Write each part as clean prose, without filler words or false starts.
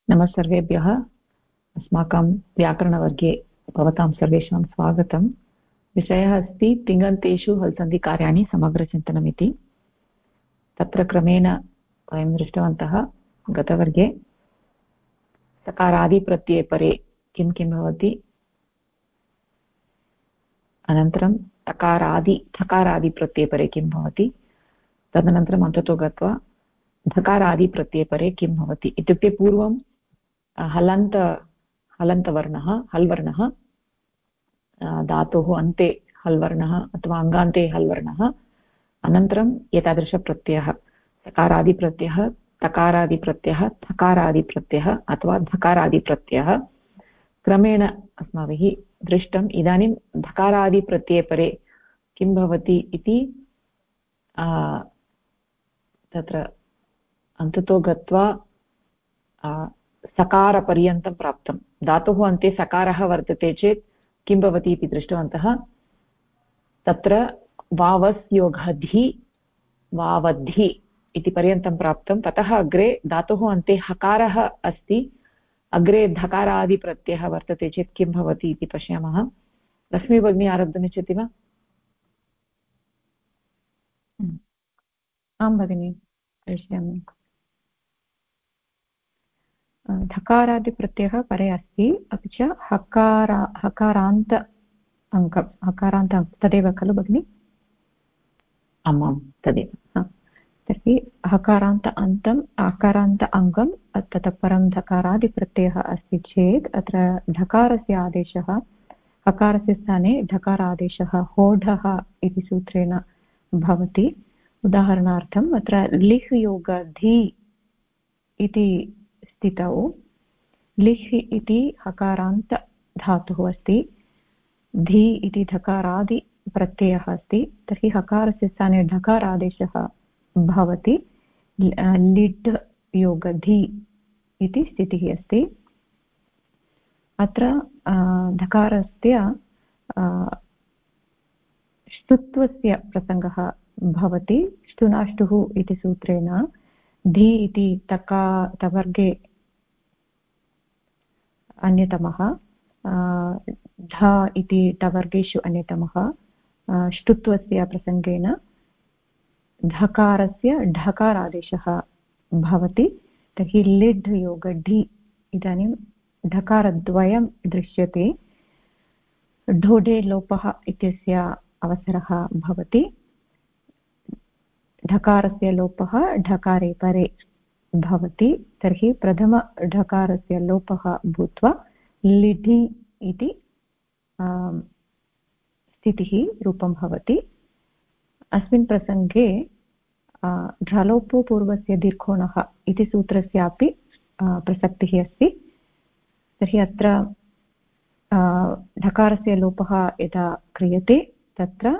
नमः सर्वेभ्यः। अस्माकं व्याकरणवर्गे भवतां सर्वेषां स्वागतं। विषयः अस्ति तिङन्तेषु हल्सन्धिकार्याणि समग्रचिन्तनमिति। तत्र क्रमेण वयं दृष्टवन्तः गतवर्गे सकारादिप्रत्यये परे किं किं भवति, अनन्तरं थकारादिप्रत्यये परे किं भवति, तदनन्तरम् अन्ततो गत्वा धकारादिप्रत्यये परे किं भवति। इत्युक्ते पूर्वं हलन्तवर्णः हल्वर्णः, धातोः अन्ते हल्वर्णः अथवा अङ्गान्ते हल्वर्णः, अनन्तरं एतादृशप्रत्ययः सकारादिप्रत्ययः, तकारादिप्रत्ययः, थकारादिप्रत्ययः अथवा धकारादिप्रत्ययः क्रमेण अस्माभिः दृष्टम्। इदानीं धकारादिप्रत्यये परे किं भवति इति तत्र अन्ततो गत्वा सकारपर्यन्तं प्राप्तं। धातोः अन्ते सकारः वर्तते चेत् किं भवति इति दृष्टवन्तः। तत्र वावस्योगः धि वावद्धि इति पर्यन्तं प्राप्तं। ततः अग्रे धातोः अन्ते हकारः अस्ति, अग्रे धकारादिप्रत्ययः वर्तते चेत् किं भवति इति पश्यामः। लक्ष्मी भगिनी आरब्धुमिच्छति वा? आं भगिनि, करिष्यामि। धकारादिप्रत्ययः परे अस्ति, अपि च हकारान्त अङ्कं तदेव खलु भगिनि? आमां तदेव। तर्हि हकारान्त अन्तम् अकारान्त अङ्गं, ततः परं धकारादिप्रत्ययः अस्ति चेत् अत्र ढकारस्य आदेशः, हकारस्य स्थाने ढकारादेशः होढः इति सूत्रेण भवति। उदाहरणार्थम् अत्र लिह् योग धि इति स्थितौ लिह् इति हकारान्त धातुः अस्ति, धि इति धकारादिप्रत्ययः अस्ति। तर्हि हकारस्य स्थाने ढकारादेशः भवति, लिड् योगधि इति स्थितिः अस्ति। अत्र धकारस्य ष्टुत्वस्य प्रसङ्गः भवति। ष्टुनाष्टुः इति सूत्रेण धि इति तवर्गे अन्यतमः, ढ इति टवर्गेषु अन्यतमः, ष्टुत्वस्य प्रसङ्गेन धकारस्य ढकारादेशः भवति। तर्हि लिड् योग ढि, इदानीं ढकारद्वयं दृश्यते। ढोढे लोपः इत्यस्य अवसरः भवति। ढकारस्य लोपः ढकारे परे भवति। तर्हि प्रथमढकारस्य लोपः भूत्वा लिढि इति स्थितिः रूपं भवति। अस्मिन् प्रसङ्गे ढलोपो पूर्वस्य दीर्घोणः इति सूत्रस्यापि प्रसक्तिः अस्ति। तर्हि अत्र ढकारस्य लोपः यदा क्रियते तत्र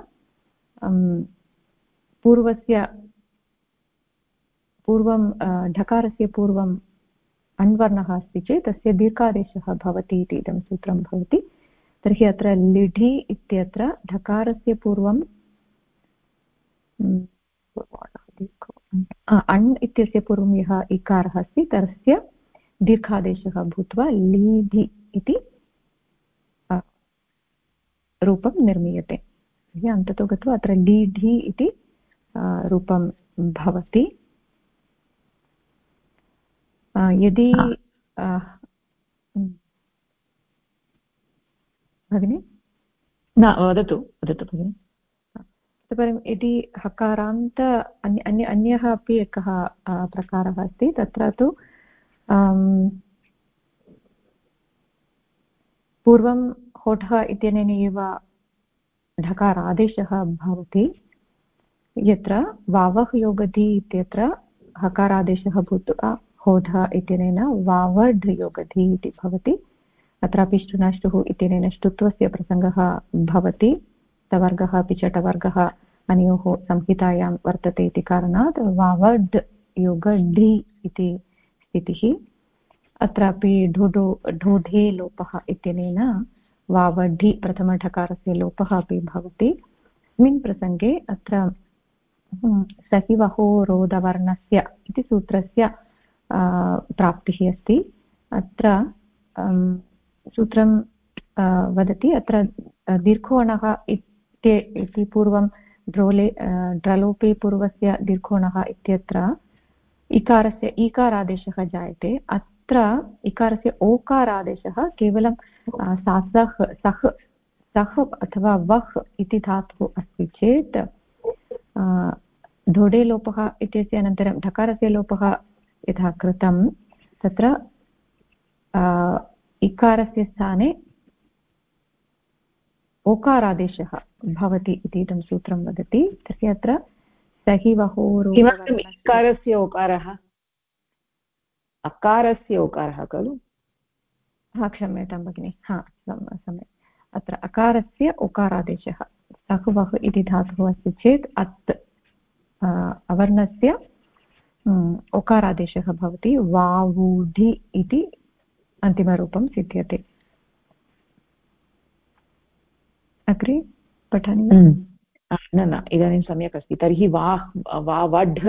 पूर्वं ढकारस्य पूर्वम् अन्वर्णः अस्ति चेत् तस्य दीर्घादेशः भवति इति इदं सूत्रं भवति। तर्हि अत्र लिढि इत्यत्र ढकारस्य पूर्वं अण् इत्यस्य पूर्वं यः इकारः अस्ति तस्य दीर्घादेशः भूत्वा लीधि इति रूपं निर्मीयते। अन्ततो गत्वा अत्र लीढि इति रूपं भवति। यदि भगिनि न वदतु भगिनि। तदुपरि यदि हकारान्त अन्यः अपि एकः प्रकारः अस्ति, तत्र तु पूर्वं होठः इत्यनेन एव ढकारादेशः भवति। यत्र वावः योगधि इत्यत्र हकारादेशः भूत्वा होढः इत्यनेन वावढ् योगधि इति भवति। अत्रापि ष्टुनाष्टुः इत्यनेन ष्टुत्वस्य प्रसङ्गः भवति। तवर्गः अपि च टवर्गः अनयोः संहितायां वर्तते इति कारणात् वावढ् योगढि इति स्थितिः। अत्रापि ढोढे लोपः इत्यनेन वावढि प्रथमढकारस्य लोपः अपि भवति। अस्मिन् प्रसङ्गे अत्र सहिवहो रोधवर्णस्य इति सूत्रस्य प्राप्तिः अस्ति। अत्र सूत्रं वदति अत्र दीर्घोणः इति पूर्वं ड्रलोपे पूर्वस्य दीर्घोणः इत्यत्र इकारस्य ईकारादेशः जायते। अत्र इकारस्य ओकारादेशः केवलं सः अथवा वह् इति धातुः अस्ति चेत् धोडे लोपः इत्यस्य अनन्तरं ढकारस्य लोपः यथा कृतं तत्र इकारस्य स्थाने ओकारादेशः भवति इति इदं सूत्रं वदति। तर्हि अत्र सहि वहोरो किमर्थम् इकारस्य ओकारः अकारस्य ओकारः खलु? क्षम्यतां भगिनि, सम्यक्। अत्र अकारस्य ओकारादेशः सः वह् इति धातुः अस्ति चेत् अत् अवर्णस्य ओकारादेशः भवति वावूढि इति अन्तिमरूपं सिद्ध्यते। अग्रे पठामि न इदानीं सम्यक् अस्ति। तर्हि वावढ्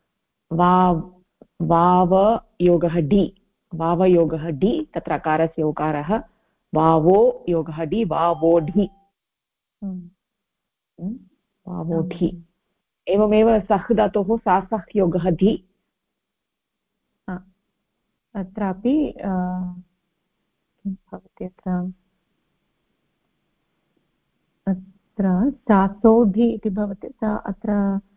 वावयोगः डि वावयोगः डि तत्र अकारस्य ओकारः वावो योगः डि वावोढि वावोढि। एवमेव सः धातोः सासः योगः धि अत्रापि भवति अत्र सासोढि इति भवति। अत्र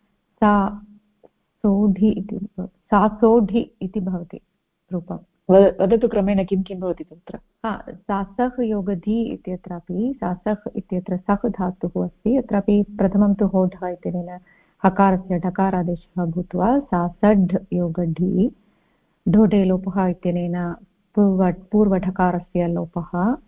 सासोढि इति भवति रूपं। वदतु क्रमेण किं किं भवति तत्र? सासः योगधि इत्यत्रापि सासः इत्यत्र सः धातुः अस्ति। अत्रापि प्रथमं तु होढः इत्यनेन हकारस्य ढकारादेशः भूत्वा सासढ् योगढि ढोढे लोपः इत्यनेन पूर्वढकारस्य लोपः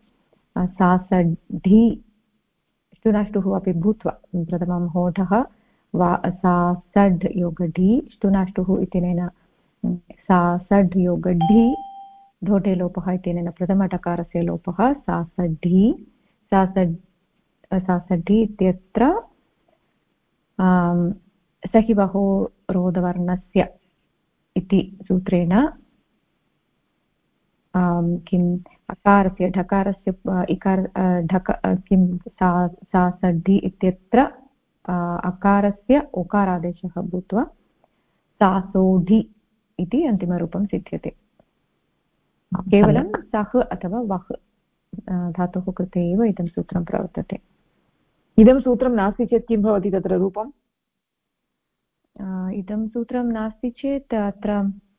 सासढि ष्टुनाष्टुः अपि भूत्वा प्रथमं होढः सासढ् योगढि ष्टुनाष्टुः इत्यनेन सासढ् योगढि ढोढे लोपः इत्यनेन प्रथमटकारस्य लोपः सासढि सासढि इत्यत्र सहिवहो रोधवर्णस्य इति सूत्रेण किम् अकारस्य ढकारस्य किं सासढि इत्यत्र अकारस्य ओकारादेशः भूत्वा सासोढि इति अन्तिमरूपं सिद्ध्यते। केवलं सः अथवा वह् धातोः कृते एव इदं सूत्रं प्रवर्तते। इदं सूत्रं नास्ति चेत् किं भवति तत्र रूपम्? इदं सूत्रं नास्ति चेत् अत्र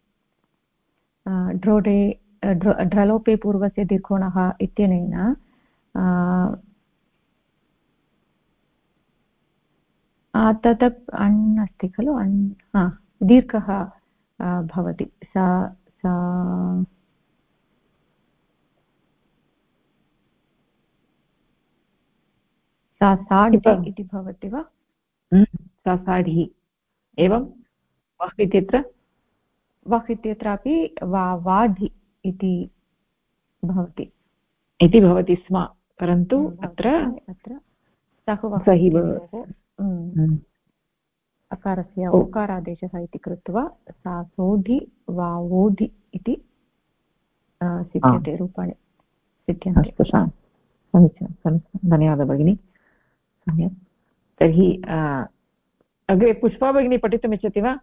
ढ्रोढे ढ्रलोपे पूर्वस्य दीर्घोणः इत्यनेन तत् अण् अस्ति खलु दीर्घः भवति। सासाढ् इति भवति वा? सासाढि एवं वह् इत्यत्र वह् इत्यत्रापि वाढि इति भवति स्म, परन्तु अत्र अकारस्य ओकारादेशः इति कृत्वा सासोढि वावोढि इति सिद्ध्यते रूपाणि सिद्ध्यन्ते। समीचीनं, धन्यवादः भगिनी। सम्यक्। तर्हि अग्रे पुष्पा भगिनी पठितुमिच्छति वा?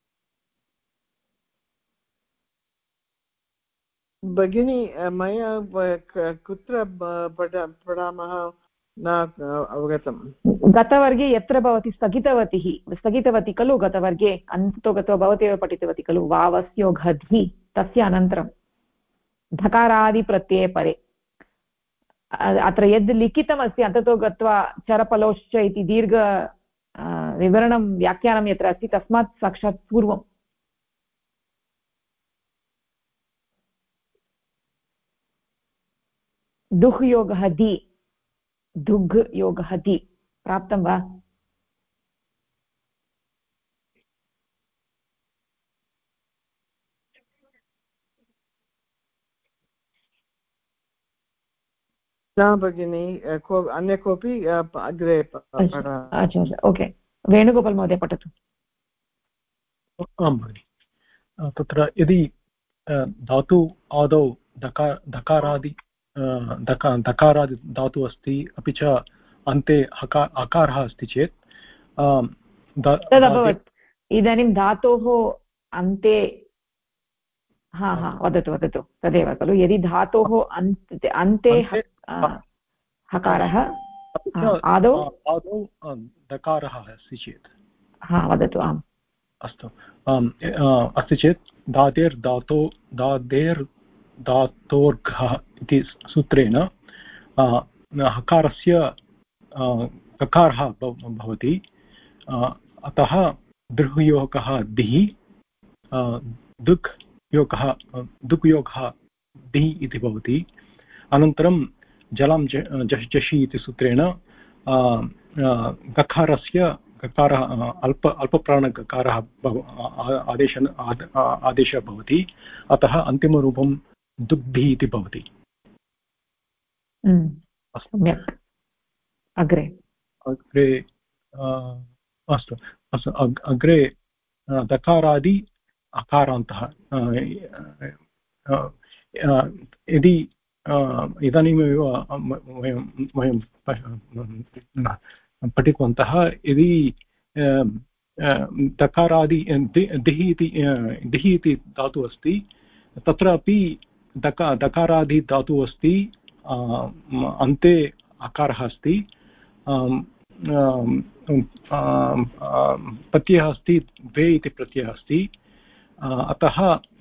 भगिनी मया कुत्र पठामः न अवगतं। गतवर्गे यत्र भवती स्थगितवती खलु, गतवर्गे अन्ततो गत्वा भवती एव पठितवती खलु, वावस्योघध्नि तस्य अनन्तरं धकारादिप्रत्यये परे अत्र यद् लिखितमस्ति अन्ततो गत्वा चरपलोश्च इति दीर्घ विवरणं व्याख्यानं यत्र अस्ति तस्मात् साक्षात् पूर्वं दुह् योगः दि दुग् योगः दि प्राप्तं वा? न भगिनी, अन्य कोऽपि अग्रे? अच्छा, ओके, वेणुगोपाल् महोदय पठतु। आं भगिनि, तत्र यदि धातु आदौ दकारादि दकारादि धातुः अस्ति, अपि च अन्ते अकारः अस्ति चेत् तदभवत्। इदानीं धातोः अन्ते वदतु वदतु, तदेव खलु। यदि धातोः अन्ते हकारः आदौ दकारः अस्ति चेत् वदतु। आम्, अस्तु। अस्ति चेत् धातोर्घः इति सूत्रेण हकारस्य ककारः भवति, अतः दृह्योगः दिः, दुक् योगः दिः इति भवति। अनन्तरं जलं जषि इति सूत्रेण गकारस्य गकारः अल्पप्राणगकारः आदेशः भवति, अतः अन्तिमरूपं दुग्धि इति भवति। सम्यक्। अग्रे अस्तु अस्तु। अग्रे दकारादि अकारान्तः। यदि इदानीमेव वयं पठितवन्तः, यदि दकारादि दिः इति धातुः अस्ति, तत्रापि दकारादि धातुः अस्ति, अन्ते अकारः अस्ति, प्रत्ययः अस्ति, द्वे इति प्रत्ययः अस्ति, अतः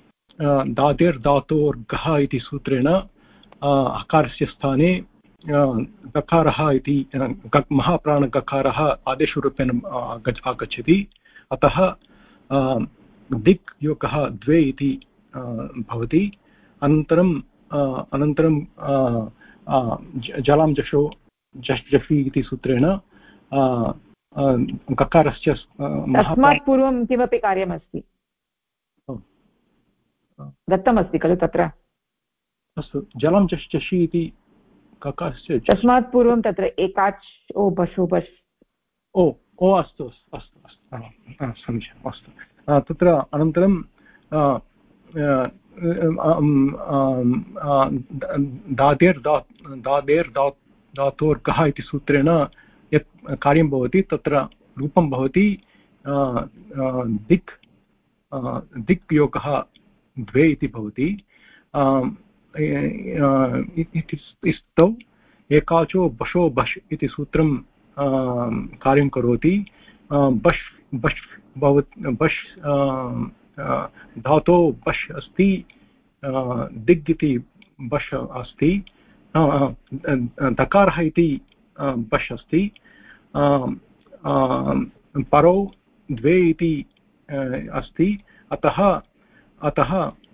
धातोर्घः इति सूत्रेण अकारस्य स्थाने गकारः इति महाप्राणगकारः आदेशरूपेण आगच्छति, अतः दिक् योगः द्वे इति भवति। अनन्तरं जलां जषि इति सूत्रेण गकारस्य तस्मात् पूर्वं किमपि कार्यमस्ति दत्तमस्ति खलु तत्र? अस्तु। जलं जषि इति ककारस्य तस्मात् पूर्वं तत्र एकाच् ओ बशो बश् ओ अस्तु अस्तु अस्तु समीचीनम्। अस्तु। तत्र अनन्तरं धातोर्घः इति सूत्रेण यत् कार्यं भवति, तत्र रूपं भवति दिक् योगः द्वे इति भवति। स्थितौ एकाचो बशो बश् इति सूत्रं कार्यं करोति। बश् धातो बश् अस्ति, दिग् इति बश् अस्ति, दकारः इति बश् अस्ति, परौ द्वे इति अस्ति, अतः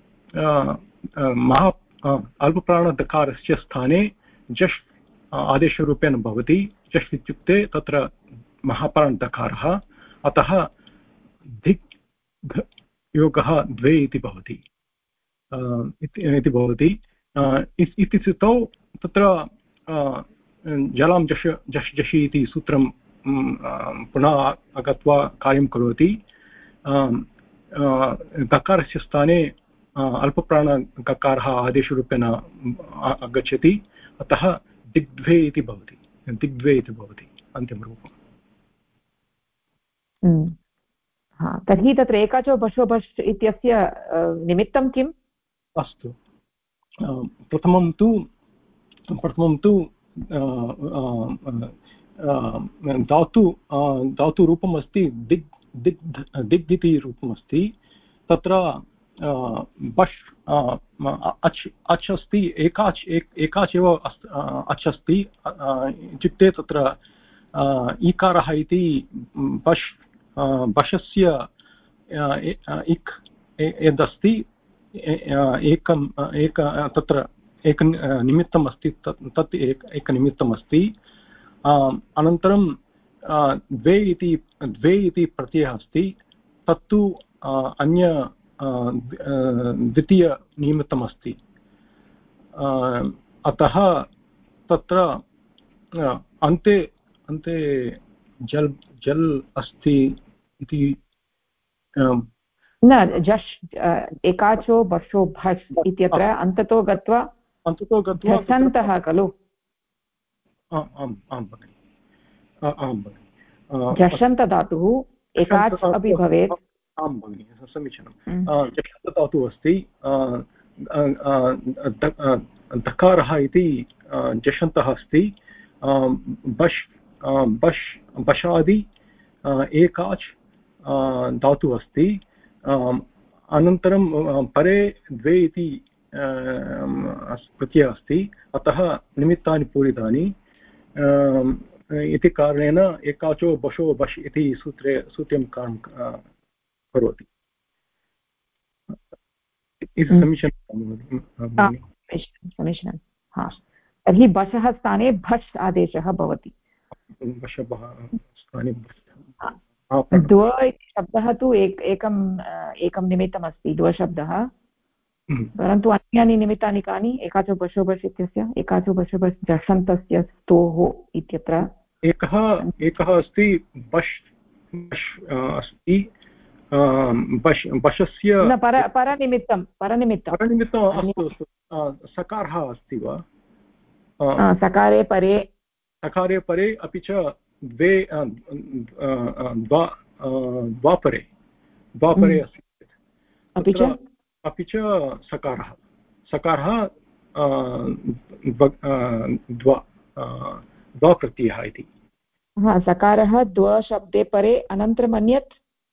अल्पप्राणदकारस्य स्थाने जश् आदेशरूपेण भवति। जश् इत्युक्ते तत्र महाप्राणदकारः, अतः धिक् योगः द्वे इति भवति इति स्थितौ तत्र जलं जषि इति सूत्रं पुनः आगत्वा कार्यं करोति। गकारस्य स्थाने अल्पप्राणगकारः आदेशरूपेण आगच्छति, अतः दिग्द्वे इति भवति अन्तिमरूपम्। तर्हि तत्र एकाचो बशो बश् इत्यस्य निमित्तं किम्? अस्तु। प्रथमं तु धातुरूपम् अस्ति, दिग् इति रूपम् अस्ति। तत्र बश् अच् अस्ति, एकाच् एव अच् अस्ति, इत्युक्ते तत्र ईकारः इति बशस्य इक् यदस्ति तत्र निमित्तम् अस्ति, तत् एकनिमित्तम् अस्ति। अनन्तरं द्वे इति प्रत्ययः अस्ति, तत्तु अन्य द्वितीयनिमित्तम् अस्ति, अतः तत्र अन्ते जल् अस्ति इति न जश् एकाचो बशो भस् इत्यत्र अन्ततो गत्वा झषन्तः खलु झषन्तधातुः एकाच् अपि भवेत् आं भगिनि समीचीनं झषन्तधातुः अस्ति धकारः इति झषन्तः अस्ति बश् बश् बशादि एकाच् धातुः अस्ति अनन्तरं परे द्वे इति प्रत्ययः अस्ति अतः निमित्तानि पूरितानि इति कारणेन एकाचो बशो बश् इति सूत्रं कार्यं करोति इति समीचीनं समीचीनं हा तर्हि बशः स्थाने भस् आदेशः भवति द्व इति शब्दः तु एकं निमित्तमस्ति द्वशब्दः परन्तु अन्यानि निमित्तानि कानि एकाचो बशो बश् इत्यस्य एकाचो बशो बश् झषन्तस्य स्तोः इत्यत्र एकः अस्ति बश् अस्ति बशस्य परनिमित्तम् अस्तु सकारः अस्ति वा सकारे परे अपि च द्वे द्वापरे अस्ति अपि च सकारः द्वाप्रत्ययः इति सकारः द्वशब्दे परे अनन्तरम् अन्यत्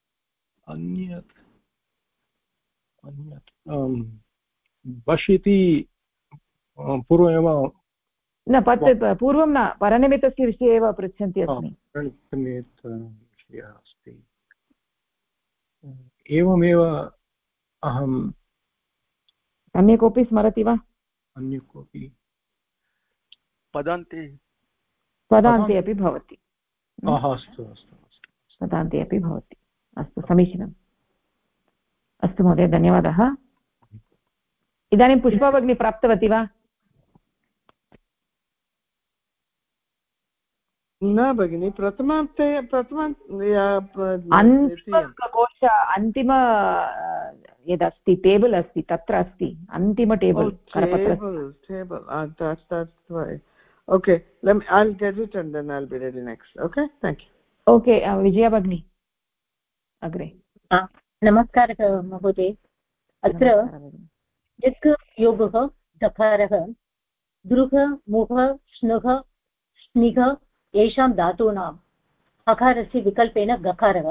बश् इति पूर्वमेव न पूर्वं न परनिमित्तस्य विषये एव पृच्छन्ति अस्मि परनिमित्तविषयः अस्ति एवमेव अहं अन्य कोऽपि स्मरति वा अन्य कोऽपि पदान्ते अपि भवति अस्तु पदान्ते अपि भवति अस्तु समीचीनम् अस्तु महोदय धन्यवादः इदानीं पुष्पा भगिनी प्राप्तवती वा न भगिनि अन्तिमकोश अन्तिम यदस्ति टेबल् अस्ति तत्र अस्ति अन्तिम table okay I'll get it and then I'll be ready next. Okay, thank you. Okay, Vijaya भगिनी अग्रे नमस्कारः महोदय अत्र यत् योगः दकारः दृघ मुख स्नुघ स्निघ येषां धातूनां हकारस्य विकल्पेन गकारः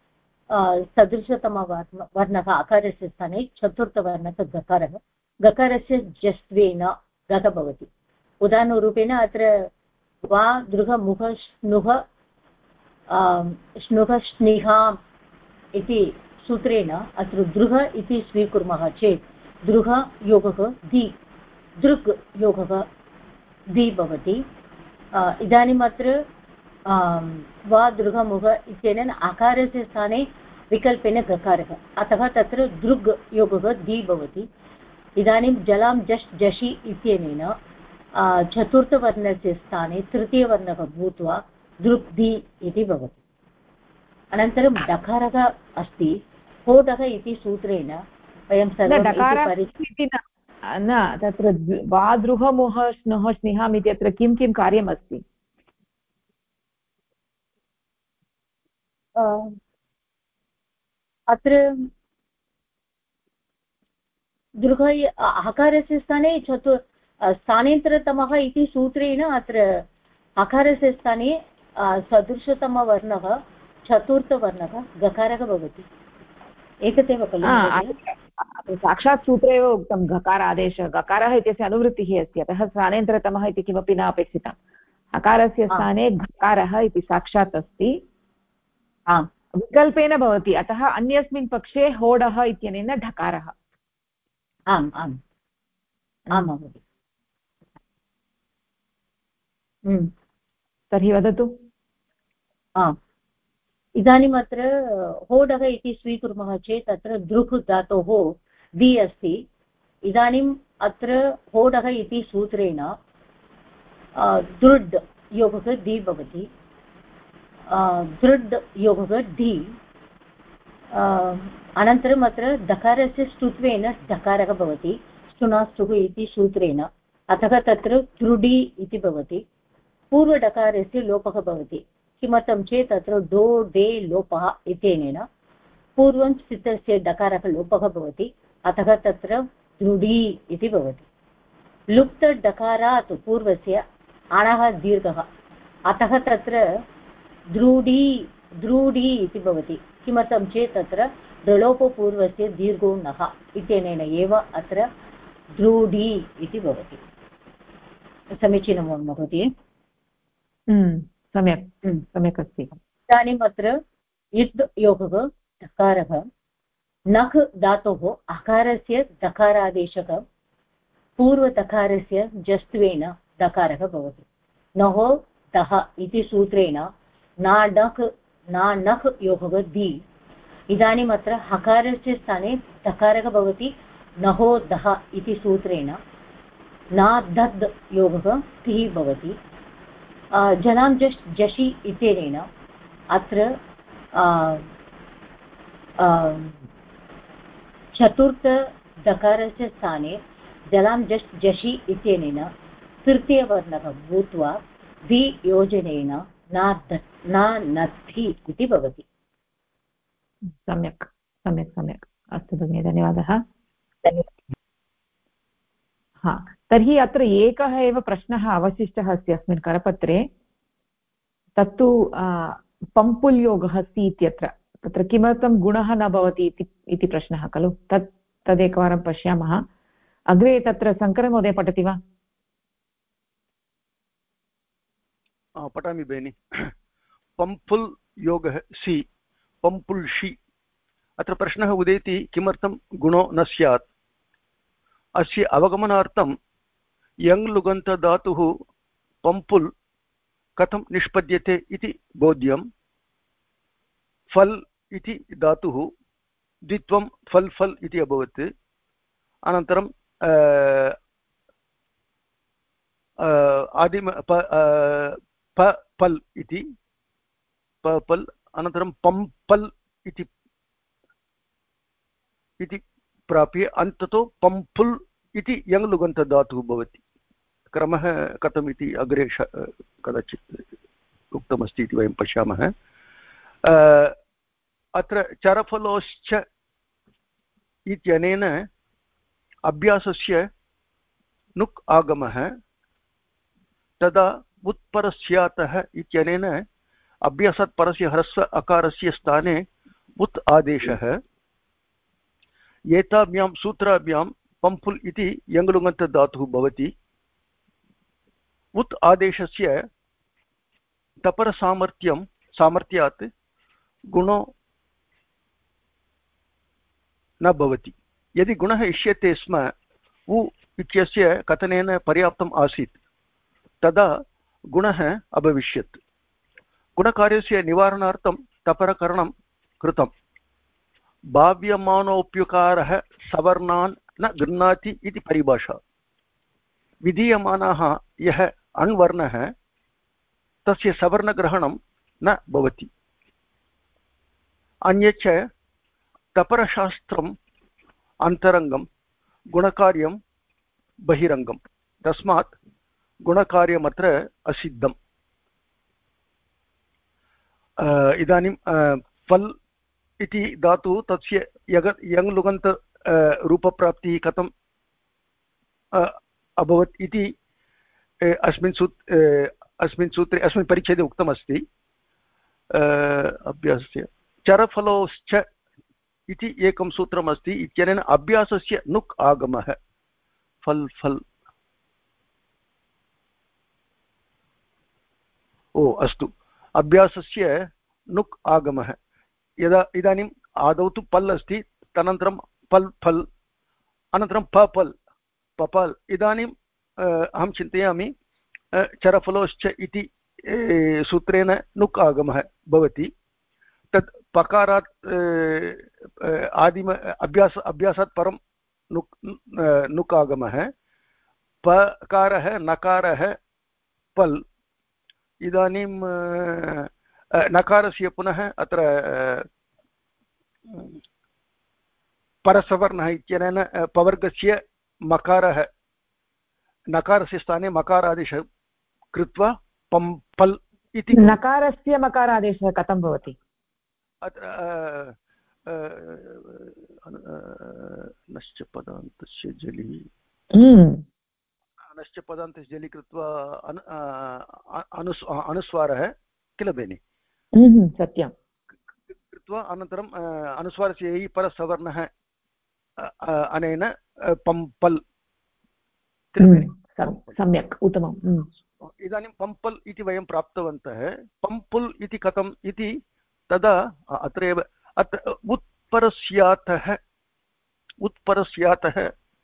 सदृशतमवर्णः आकारस्य स्थाने चतुर्थवर्णः गकारः गकारस्य जस्त्वेन गः भवति उदाहरणरूपेण अत्र वा दृघ मुख स्नुघ स्नुघ स्निहाम् इति सूत्रेण अत्र दृघ इति स्वीकुर्मः चेत् दृघ योगः दि दृक् योगः दि भवति इदानीम् अत्र वा दृघमुख इत्यनेन आकारस्य स्थाने विकल्पेन गकारः अतः तत्र दृग् योगः दि भवति इदानीं जलां जश् जषि इत्यनेन चतुर्थवर्णस्य स्थाने तृतीयवर्णः भूत्वा दृग्धि इति भवति अनन्तरं डकारः अस्ति होडः इति सूत्रेण वयं सर्वं न तत्र वा दृघमुह स्नुः स्निहाम् इत्यत्र किं किं कार्यमस्ति अत्र दृघ हकारस्य स्थाने स्थानेन्तरतमः इति सूत्रेण अत्र हकारस्य स्थाने सदृशतमवर्णः चतुर्थवर्णः गकारः भवति एतदेव खलु साक्षात् सूत्रे एव उक्तं गकारादेश गकारः इत्यस्य अनुवृत्तिः अस्ति अतः स्थानेन्तरतमः इति किमपि न अपेक्षितं हकारस्य स्थाने गकारः इति साक्षात् अस्ति विकल्पेन भवति अतः अन्यस्मिन् पक्षे होडः इत्यनेन ढकारः आम् आम् आम् महोदय तर्हि वदतु इदानीम् अत्र होडः इति स्वीकुर्मः चेत् अत्र दृक् धातोः दि अस्ति इदानीम् अत्र होडः इति सूत्रेण दृड् योगः दि भवति दृड् योगः धि अनन्तरम् अत्र दकारस्य स्तुत्वेन ढकारः भवति स्तुनास्तुः इति सूत्रेण अतः तत्र त्रुडि इति भवति पूर्वडकारस्य लोपः भवति किमर्थं चेत् तत्र डो डे लोपः इत्यनेन पूर्वं स्थितस्य डकारः लोपः भवति अतः तत्र त्रुडि इति भवति लुप्तडकारात् पूर्वस्य अणः दीर्घः अतः तत्र द्रूडी द्रूडी इति भवति किमर्थं चेत् तत्र डलोपपूर्वस्य दीर्घो नः इत्यनेन एव अत्र द्रूडी इति भवति समीचीनं वा महोदय सम्यक् सम्यक् अस्ति इदानीम् अत्र इद् योगः दकारः नख् धातोः अकारस्य दकारादेशः पूर्वदकारस्य जस्त्वेन दकारः भवति नहो दः इति सूत्रेण नाडक् नानख् योगः दि इदानीम् अत्र हकारस्य स्थाने दकारः भवति नहो दः इति सूत्रेण नादद् योगः तिः भवति जनां जषि इत्यनेन अत्र चतुर्थदकारस्य स्थाने जलां जषि इत्यनेन तृतीयवर्णः भूत्वा द्वियोजनेन नद्धि इति भवति सम्यक् सम्यक् सम्यक् अस्तु भगिनि धन्यवादः हा तर्हि अत्र एकः एव प्रश्नः अवशिष्टः अस्ति अस्मिन् करपत्रे तत्तु पम्पुल्योगः अस्ति इत्यत्र तत्र किमर्थं गुणः न भवति इति प्रश्नः खलु तदेकवारं पश्यामः अग्रे तत्र शङ्करमहोदय पठति वा पठामि बेनि पम्पुल् योगः सि पम्पुल् षि अत्र प्रश्नः उदेति किमर्थं गुणो न स्यात् अस्य अवगमनार्थं यङ् लुगन्तधातुः पम्पुल् कथं निष्पद्यते इति बोध्यं फल् इति धातुः द्वित्वं फल् फल् इति अभवत् अनन्तरं आदिम पल् इति पल् अनन्तरं पम्पल् इति प्राप्य अन्ततो पम्पुल् इति यङ् लुगन्तधातुः भवति क्रमः कथम् इति अग्रे कदाचित् उक्तमस्ति इति वयं पश्यामः अत्र चरफलोश्च इत्यनेन अभ्यासस्य नुक् आगमः तदा उत्परस्यातः इत्यनेन अभ्यासात् परस्य ह्रस्व अकारस्य स्थाने उत् आदेशः एताभ्यां सूत्राभ्यां पम्पुल् इति यङ्लुगन्तधातुः भवति उत् आदेशस्य तपरसामर्थ्यात् गुणो न भवति यदि गुणः इष्यते स्म उ इत्यस्य कथनेन पर्याप्तम् आसीत् तदा गुणः अभविष्यत् गुणकार्यस्य निवारणार्थं तपरकरणं कृतं भाव्यमानोऽप्युकारः सवर्णान् न गृह्णाति इति परिभाषा विधीयमानः यः अण्वर्णः तस्य सवर्णग्रहणं न भवति अन्यच्च तपरशास्त्रम् अन्तरङ्गं गुणकार्यं बहिरङ्गं तस्मात् गुणकार्यमत्र असिद्धम् इदानीं फल् इति धातु तस्य यङ् लुगन्त रूपप्राप्तिः कथम् अभवत् इति अस्मिन् सूत्रे अस्मिन् परिच्छेदे उक्तमस्ति अभ्यासस्य चरफलोश्च इति एकं सूत्रमस्ति इत्यनेन अभ्यासस्य नुक् आगमः फल् फल् अस्तु अभ्यासस्य नुक् आगमः यदा इदानीम् आदौ तु पल् अस्ति तदनन्तरं पल् फल् अनन्तरं पपल् पपल् इदानीम् अहं चिन्तयामि चरफलोश्च इति सूत्रेण नुक् आगमः भवति तत् पकारात् आदिम अभ्यासात् परं नुक् आगमः पकारः नकारः पल् इदानीं नकारस्य पुनः अत्र परसवर्णः इत्यनेन पवर्गस्य मकारः नकारस्य स्थाने मकारादेशः कृत्वा पम्पल् इति। नकारस्य मकारादेशः कथं भवति? नश्च पदान्तस्य जलि नश्च पदान्तस्य जलि कृत्वा अनुस्वारः किल भगिनि? सत्यं कृत्वा अनन्तरम् अनुस्वारस्य यै परसवर्णः अनेन पम्पल्। सम्यक्, उत्तमम्। इदानीं पम्पल् इति वयं प्राप्तवन्तः। पम्पुल् इति कथम् इति तदा अत्रैव अत्र उत्परस्यातः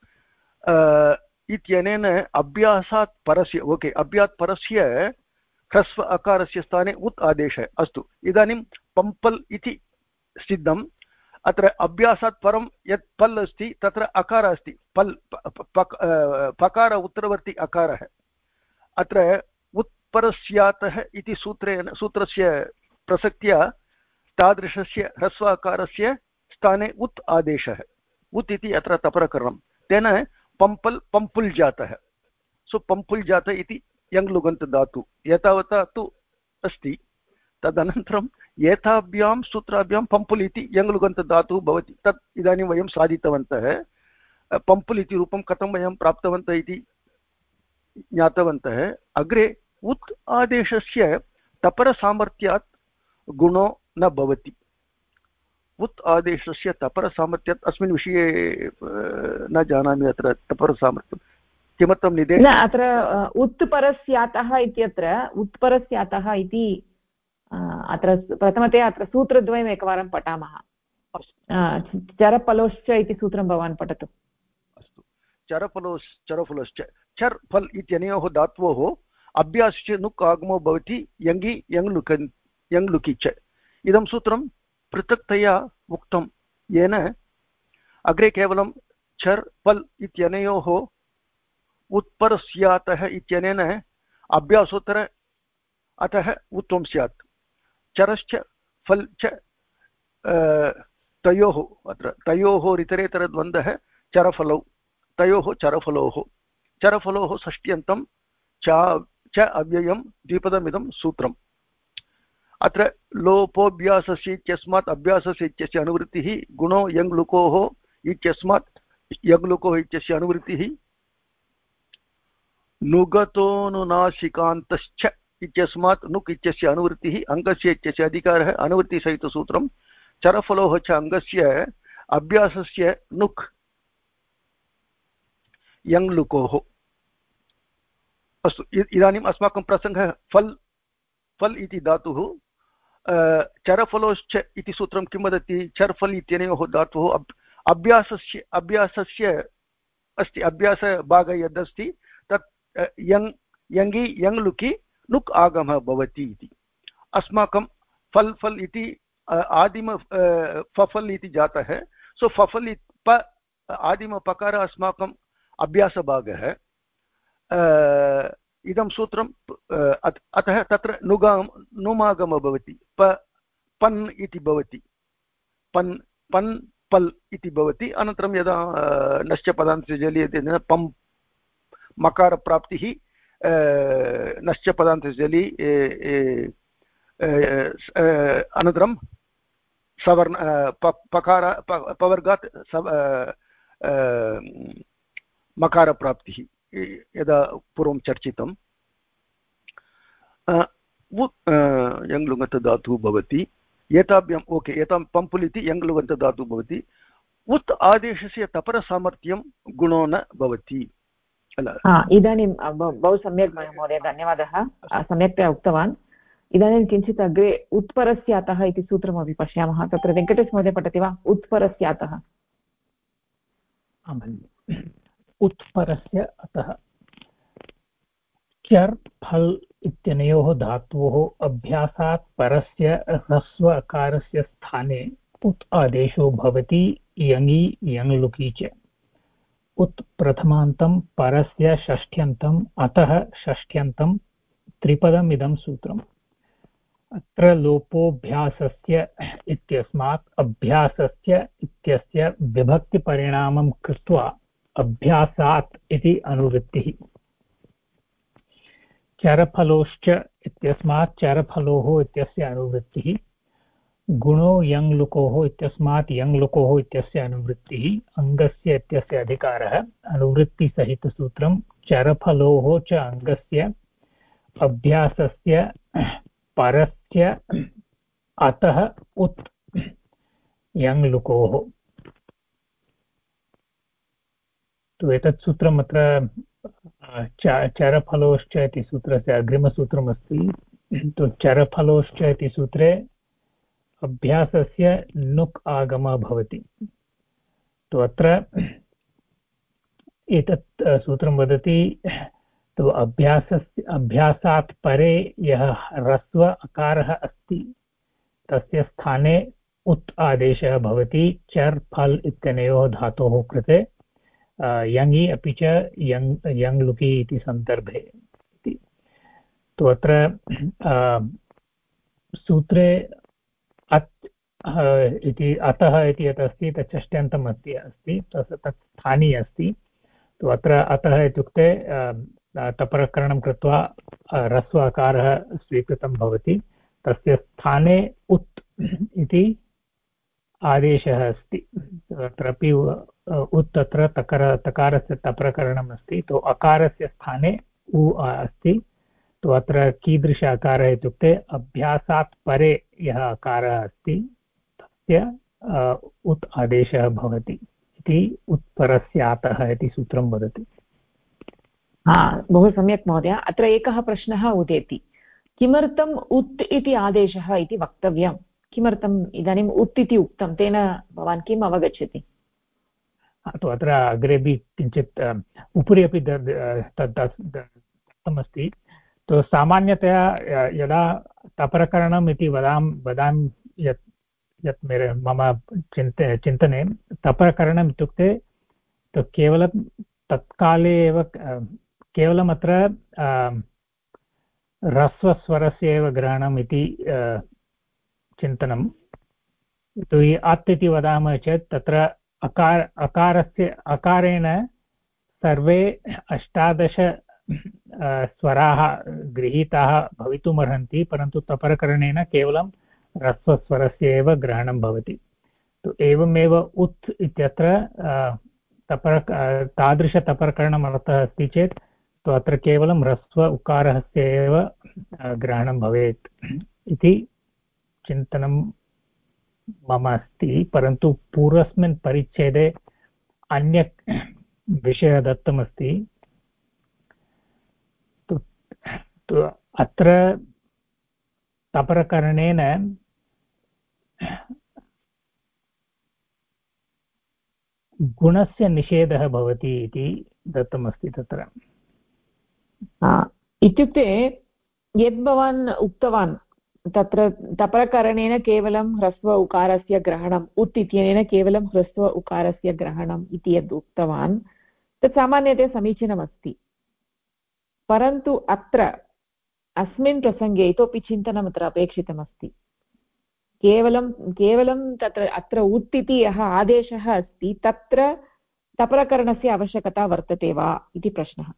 इत्यनेन अभ्यासात् परस्य, ओके, अभ्यात् परस्य ह्रस्व अकारस्य स्थाने उत् आदेशः। अस्तु, इदानीं पम्पल् इति सिद्धम्। अत्र अभ्यासात् परं यत् पल् अस्ति तत्र अकारः अस्ति, पल् पकार उत्तरवर्ती अकारः। अत्र उत्परस्यातः इति सूत्रस्य प्रसक्त्या तादृशस्य ह्रस्वाकारस्य स्थाने उत् आदेशः। उत् इति अत्र तपरकरणं, तेन पम्पल् पम्पुल् जातः। सो पम्पुल् जात इति यङ्लुगन्तधातु एतावता तु अस्ति। तदनन्तरं एताभ्यां सूत्राभ्यां पम्पुल् इति यङ्लुगन्तधातुः भवति। तत् इदानीं वयं साधितवन्तः। पम्पुल् इति रूपं कथं वयं प्राप्तवन्तः इति ज्ञातवन्तः। अग्रे उत् आदेशस्य तपरसामर्थ्यात् गुणो न भवति। उत् आदेशस्य तपरसामर्थ्यात् अस्मिन् विषये न जानामि अत्र तपरसामर्थ्यं किमर्थं निदेश। अत्र उत्परस्यातः इत्यत्र उत्परस्यातः इति अत्र प्रथमतया अत्र सूत्रद्वयम् एकवारं पठामः। चरफलोश्च इति सूत्रं भवान् पठतु। अस्तु, चरफलोश्च चर् फल् इत्यनयोः धात्वोः अभ्यासस्य नुक् आगमो भवति यङि यङ्लुकि च। इदं सूत्रं पृथक्तया उक्तं, येन अग्रे केवलं चर् फल् इत्यनयोः उत्परस्यातः इत्यनेन अभ्यासोत्तर अतः उत्वं स्यात्। चरश्च फल् च तयोः, अत्र तयोः रितरेतरद्वन्द्वः चरफलौ, तयोः चरफलोः। चरफलोः षष्ट्यन्तं च अव्ययं द्विपदमिदं सूत्रम्। अत्र लोपोऽभ्यासस्य इत्यस्मात् अभ्यासस्य इत्यस्य अनुवृत्तिः, गुणो यङ्लुकोः इत्यस्मात् यङ्लुकोः इत्यस्य अनुवृत्तिः, नुगतोऽनुनासिकान्तश्च इत्यस्मात् नुक् इत्यस्य अनुवृत्तिः, अङ्गस्य इत्यस्य अधिकारः अनुवृत्तिसहितसूत्रं। चरफलोः च अङ्गस्य अभ्यासस्य नुक् यङ्लुकोः। अस्तु, इदानीम् अस्माकं प्रसङ्गः फल् इति धातुः। चरफलोश्च इति सूत्रं किं वदति? चर्फल् इत्यनयोः धातुः अभ्यासस्य अस्ति, अभ्यासभागः यदस्ति तत् यङि यङ्लुकि नुक् आगमः भवति इति। अस्माकं फल् इति आदिम फफल् इति जातः। सो फफल् आदिमपकार अस्माकं अभ्यासभागः। इदं सूत्रं अतः तत्र नुमागमः भवति, पन् इति भवति, पन् पल् इति भवति। अनन्तरं यदा नश्च पदान्तस्य जलीयते पम् मकारप्राप्तिः, नश्च पदान्तस्य जलि अनन्तरं सवर्ण पकार पवर्गात् मकारप्राप्तिः यदा पूर्वं चर्चितं। यङ्लुगन्तधातुः भवति एताभ्याम्, ओके, एतां पम्पुल् इति यङ्लुगन्तधातुः भवति। उत् आदेशस्य तपरसामर्थ्यं गुणो न भवति। इदानीं बहु सम्यक् महोदय, धन्यवादः, सम्यक्तया उक्तवान्। इदानीं किञ्चित् अग्रे उत्परस्यातः इति सूत्रमपि पश्यामः। तत्र वेङ्कटेश महोदय पठति वा? उत्परस्यातः। उत्परस्य अतः चर् फल् इत्यनयोः धातोः अभ्यासात् परस्य ह्रस्व अकारस्य स्थाने उत् आदेशो भवति यङि यङ्लुकि च। उत् प्रथमान्तं परस्य षष्ठ्यन्तम् अतः षष्ठ्यन्तं त्रिपदमिदं सूत्रम्। अत्र लोपोऽभ्यासस्य इत्यस्मात् अभ्यासस्य इत्यस्य विभक्तिपरिणामं कृत्वा अभ्यासात् इति अनुवृत्तिः। चरफलोश्च इत्यस्मात् चरफलोः इत्यस्य अनुवृत्तिः। गुणो यङ्लुकोः इत्यस्मात् यङ्लुकोः इत्यस्य अनुवृत्तिः। अङ्गस्य इत्यस्य अधिकारः। अनुवृत्तिसहितसूत्रं चरफलोः च अङ्गस्य अभ्यासस्य परस्य अतः उत् यङ्लुकोः। तु एतत् सूत्रम् अत्र चरफलोश्च इति सूत्रस्य अग्रिमसूत्रमस्ति। तु चरफलोश्च इति सूत्रे अभ्यासस्य नुक् आगमः भवति। तु अत्र एतत् सूत्रं वदति तु अभ्यासात् परे यः ह्रस्व अकारः अस्ति तस्य स्थाने उत् आदेशः भवति चर् फल् इत्यनयोः धातोः कृते यङि अपि च यङ् लुकि इति सन्दर्भे। तु अत्र सूत्रे इति अतः इति यत् अस्ति तत् षष्ट्यन्तम् अस्ति तत् स्थानी अस्ति। तु अत्र अतः इत्युक्ते तप्रकरणं कृत्वा ह्रस्व अकारः स्वीकृतं भवति, तस्य स्थाने उत् इति आदेशः अस्ति। अत्रापि उत् तत्र तकारस्य तप्रकरणम् अस्ति। तु अकारस्य स्थाने उ अस्ति। तु अत्र कीदृश अकारः इत्युक्ते अभ्यासात् परे यः अकारः अस्ति तस्य उत् आदेशः भवति इति उत्परस्यातः इति सूत्रं वदति। बहु सम्यक् महोदय। अत्र एकः प्रश्नः उदेति, किमर्थम् उत् इति आदेशः इति वक्तव्यं? किमर्थम् इदानीम् उत् इति उक्तं? तेन भवान् किम् अवगच्छति? तु अत्र अग्रेपि किञ्चित् उपरि अपि दत्तमस्ति। तु सामान्यतया यदा तप्रकरणम् इति वदामि यत् मम चिन्तने तप्रकरणम् इत्युक्ते केवलं तत्काले एव केवलम् अत्र ह्रस्वस्वरस्य एव ग्रहणम् इति चिन्तनं। यतोहि अत् इति वदामः चेत् तत्र अकारेण सर्वे 18 स्वराः गृहीताः भवितुमर्हन्ति, परन्तु तपरकरणेन केवलं ह्रस्वस्वरस्य एव ग्रहणं भवति। तु एवमेव उत् इत्यत्र तादृशतपरकरणम् अर्थः अस्ति चेत् तु अत्र केवलं ह्रस्व उकारस्य एव ग्रहणं भवेत् इति चिन्तनं मम अस्ति। परन्तु पूर्वस्मिन् परिच्छेदे अन्यः विषयः दत्तमस्ति। अत्र तपरकरणेन गुणस्य निषेधः भवति इति दत्तमस्ति तत्र। इत्युक्ते यद् भवान् उक्तवान् तत्र तपरकरणेन केवलं ह्रस्व उकारस्य ग्रहणम्, उत् इत्यनेन केवलं ह्रस्व उकारस्य ग्रहणम् इति यद् उक्तवान् तत् सामान्यतया समीचीनमस्ति। परन्तु अत्र अस्मिन् प्रसङ्गे इतोपि चिन्तनम् अत्र अपेक्षितमस्ति। केवलं तत्र अत्र उत् इति यः आदेशः अस्ति तत्र तपरकरणस्य आवश्यकता वर्तते वा इति प्रश्नः।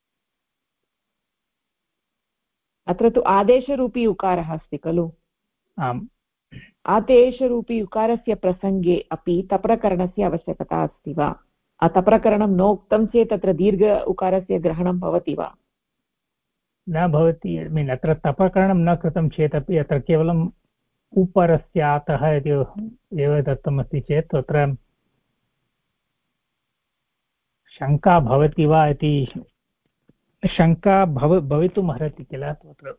अत्र तु आदेशरूपी उकारः अस्ति खलु। आम्, आदेशरूपी उकारस्य प्रसङ्गे अपि तपरकरणस्य आवश्यकता अस्ति वा? तपरकरणं नोक्तं चेत् तत्र दीर्घ उकारस्य ग्रहणं भवति वा? न भवति। अत्र तपकरणं न कृतं चेदपि अत्र केवलम् उपरस्यातः इति एव दत्तमस्ति चेत् तत्र शङ्का भवति वा इति शङ्का भवितुम् अर्हति किल। तत्र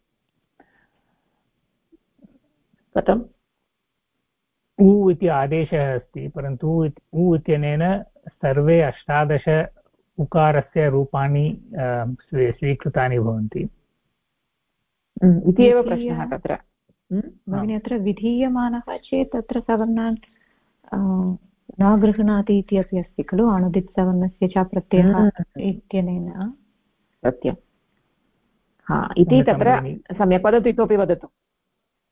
कथम्? उ इति आदेशः अस्ति, परन्तु उ इत्यनेन सर्वे 18 उकारस्य रूपाणि स्वीकृतानि भवन्ति इति एव प्रश्नः तत्र। भगिनी अत्र विधीयमानः चेत् तत्र सवर्णान् न गृह्णाति इति अपि अस्ति खलु, अणुदित् सवर्णस्य च प्रत्ययः इत्यनेन। सत्यं। इति तत्र सम्यक् वदतु, इतोपि वदतु।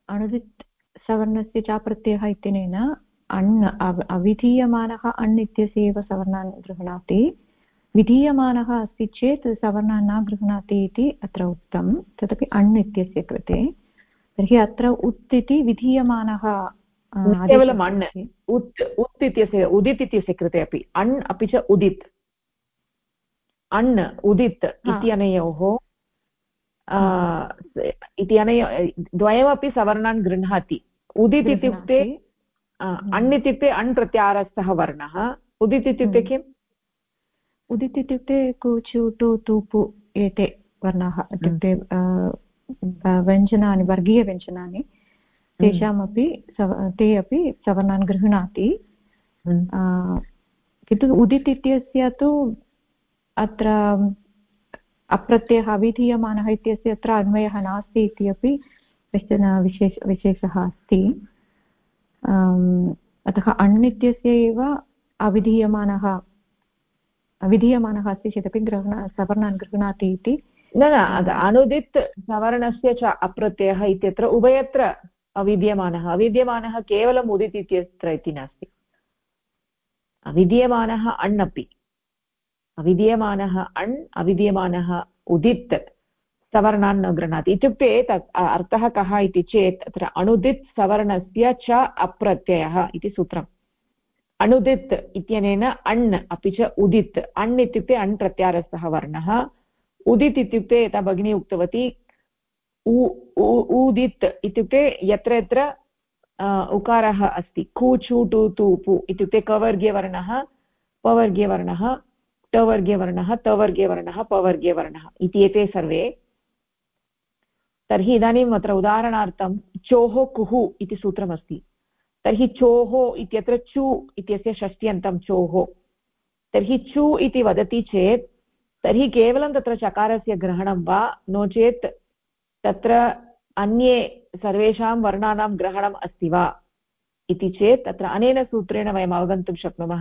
अणुदित् सवर्णस्य च प्रत्ययः इत्यनेन अण् अविधीयमानः अण् इत्यस्य एव सवर्णान् गृह्णाति विधीयमानः अस्ति चेत् सवर्णान् न गृह्णाति इति अत्र उक्तं तदपि अण् इत्यस्य कृते तर्हि अत्र उत् इति विधीयमानः केवलम् अण् उत् इत्यस्य उदित् इत्यस्य कृते अपि अण् अपि च उदित् अण् उदित् इत्यनयोः द्वयमपि सवर्णान् गृह्णाति उदित् इत्युक्ते अण् इत्युक्ते अण् प्रत्याहारस्थः वर्णः उदित् इत्युक्ते किम् उदित् इत्युक्ते कुचु टु तुपु एते वर्णाः इत्युक्ते व्यञ्जनानि वर्गीयव्यञ्जनानि तेषामपि ते अपि सवर्णान् गृह्णाति किन्तु उदित् इत्यस्य तु अत्र अप्रत्ययः अविधीयमानः इत्यस्य अत्र अन्वयः नास्ति इति अपि कश्चन विशेषः अस्ति अतः अण् इत्यस्य एव अविधीयमानः अस्ति चेदपि सवर्णान् गृह्णाति इति न अनुदित् सवर्णस्य च अप्रत्ययः इत्यत्र उभयत्र अविद्यमानः केवलम् उदित् इत्यत्र इति नास्ति अविद्यमानः अण् अपि अविद्यमानः अण् अविद्यमानः उदित् सवर्णान् न गृह्णाति इत्युक्ते तत् अर्थः कः इति चेत् अत्र अणुदित् सवर्णस्य च अप्रत्ययः इति सूत्रम् अणुदित् इत्यनेन अण् अपि च उदित् अण् इत्युक्ते अण् प्रत्याहारस्थः वर्णः उदित् इत्युक्ते यथा भगिनी उक्तवती उदित् इत्युक्ते यत्र यत्र उकारः अस्ति कु चु टु तु पु इत्युक्ते कवर्गीयवर्णः पवर्गीयवर्णः टवर्गीयवर्णः तवर्गीयवर्णः पवर्गीयवर्णः इति एते सर्वे तर्हि इदानीम् अत्र उदाहरणार्थं चोः कुः इति सूत्रमस्ति तर्हि चोः इत्यत्र चु इत्यस्य षष्ट्यन्तं चोः तर्हि चु इति वदति चेत् तर्हि केवलं तत्र चकारस्य ग्रहणं वा नो चेत् तत्र अन्ये सर्वेषां वर्णानां ग्रहणम् अस्ति वा इति चेत् तत्र अनेन सूत्रेण वयम् अवगन्तुं शक्नुमः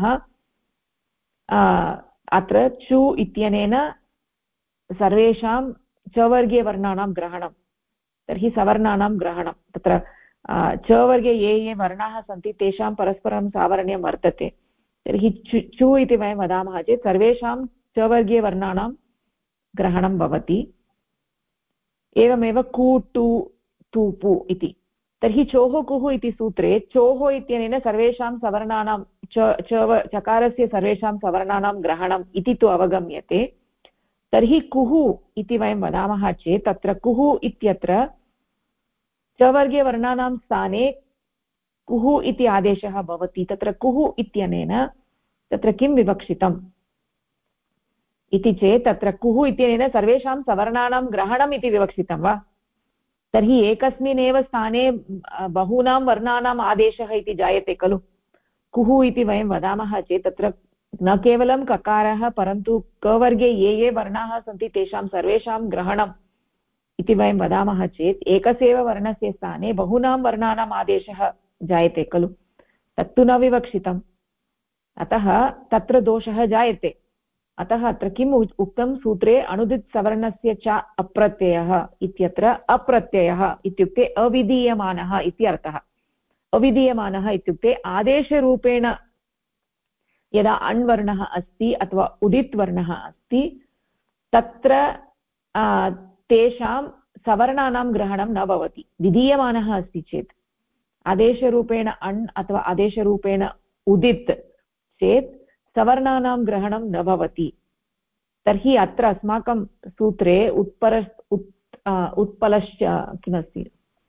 अत्र चु इत्यनेन सर्वेषां चवर्गीयवर्णानां ग्रहणं तर्हि सवर्णानां ग्रहणं तत्र चवर्गे ये वर्णाः सन्ति तेषां परस्परं सावरण्यं वर्तते तर्हि चु इति वयं वदामः चेत् सर्वेषां चवर्गीयवर्णानां ग्रहणं भवति एवमेव कु टु तु पु इति तर्हि चोः कुः इति सूत्रे चोः इत्यनेन सर्वेषां सवर्णानां चकारस्य सर्वेषां सवर्णानां ग्रहणम् इति तु अवगम्यते तर्हि कुः इति वयं वदामः चेत् तत्र कुः इत्यत्र चवर्गीयवर्णानां स्थाने कुः इति आदेशः भवति तत्र कुः इत्यनेन तत्र किं विवक्षितम् इति चेत् तत्र कुः इत्यनेन सर्वेषां सवर्णानां ग्रहणम् इति विवक्षितं वा तर्हि एकस्मिन्नेव स्थाने बहूनां वर्णानाम् आदेशः इति जायते खलु कुः इति वयं वदामः चेत् तत्र न केवलं ककारः परन्तु कवर्गे ये वर्णाः सन्ति तेषां सर्वेषां ग्रहणम् इति वयं वदामः चेत् एकस्यैव वर्णस्य स्थाने बहूनां वर्णानाम् आदेशः जायते खलु तत्तु न विवक्षितम् अतः तत्र दोषः जायते अतः अत्र किम् उक्तं सूत्रे अणुदित् सवर्णस्य च अप्रत्ययः इत्यत्र अप्रत्ययः इत्युक्ते अविधीयमानः इति अर्थः अविधीयमानः इत्युक्ते आदेशरूपेण यदा अण्वर्णः अस्ति अथवा उदित् वर्णः अस्ति तत्र तेषां सवर्णानां ग्रहणं न भवति विधीयमानः अस्ति चेत् आदेशरूपेण अण् अथवा आदेशरूपेण उदित् चेत् सवर्णानां ग्रहणं न भवति तर्हि अत्र अस्माकं सूत्रे उत्पलश्च किमस्ति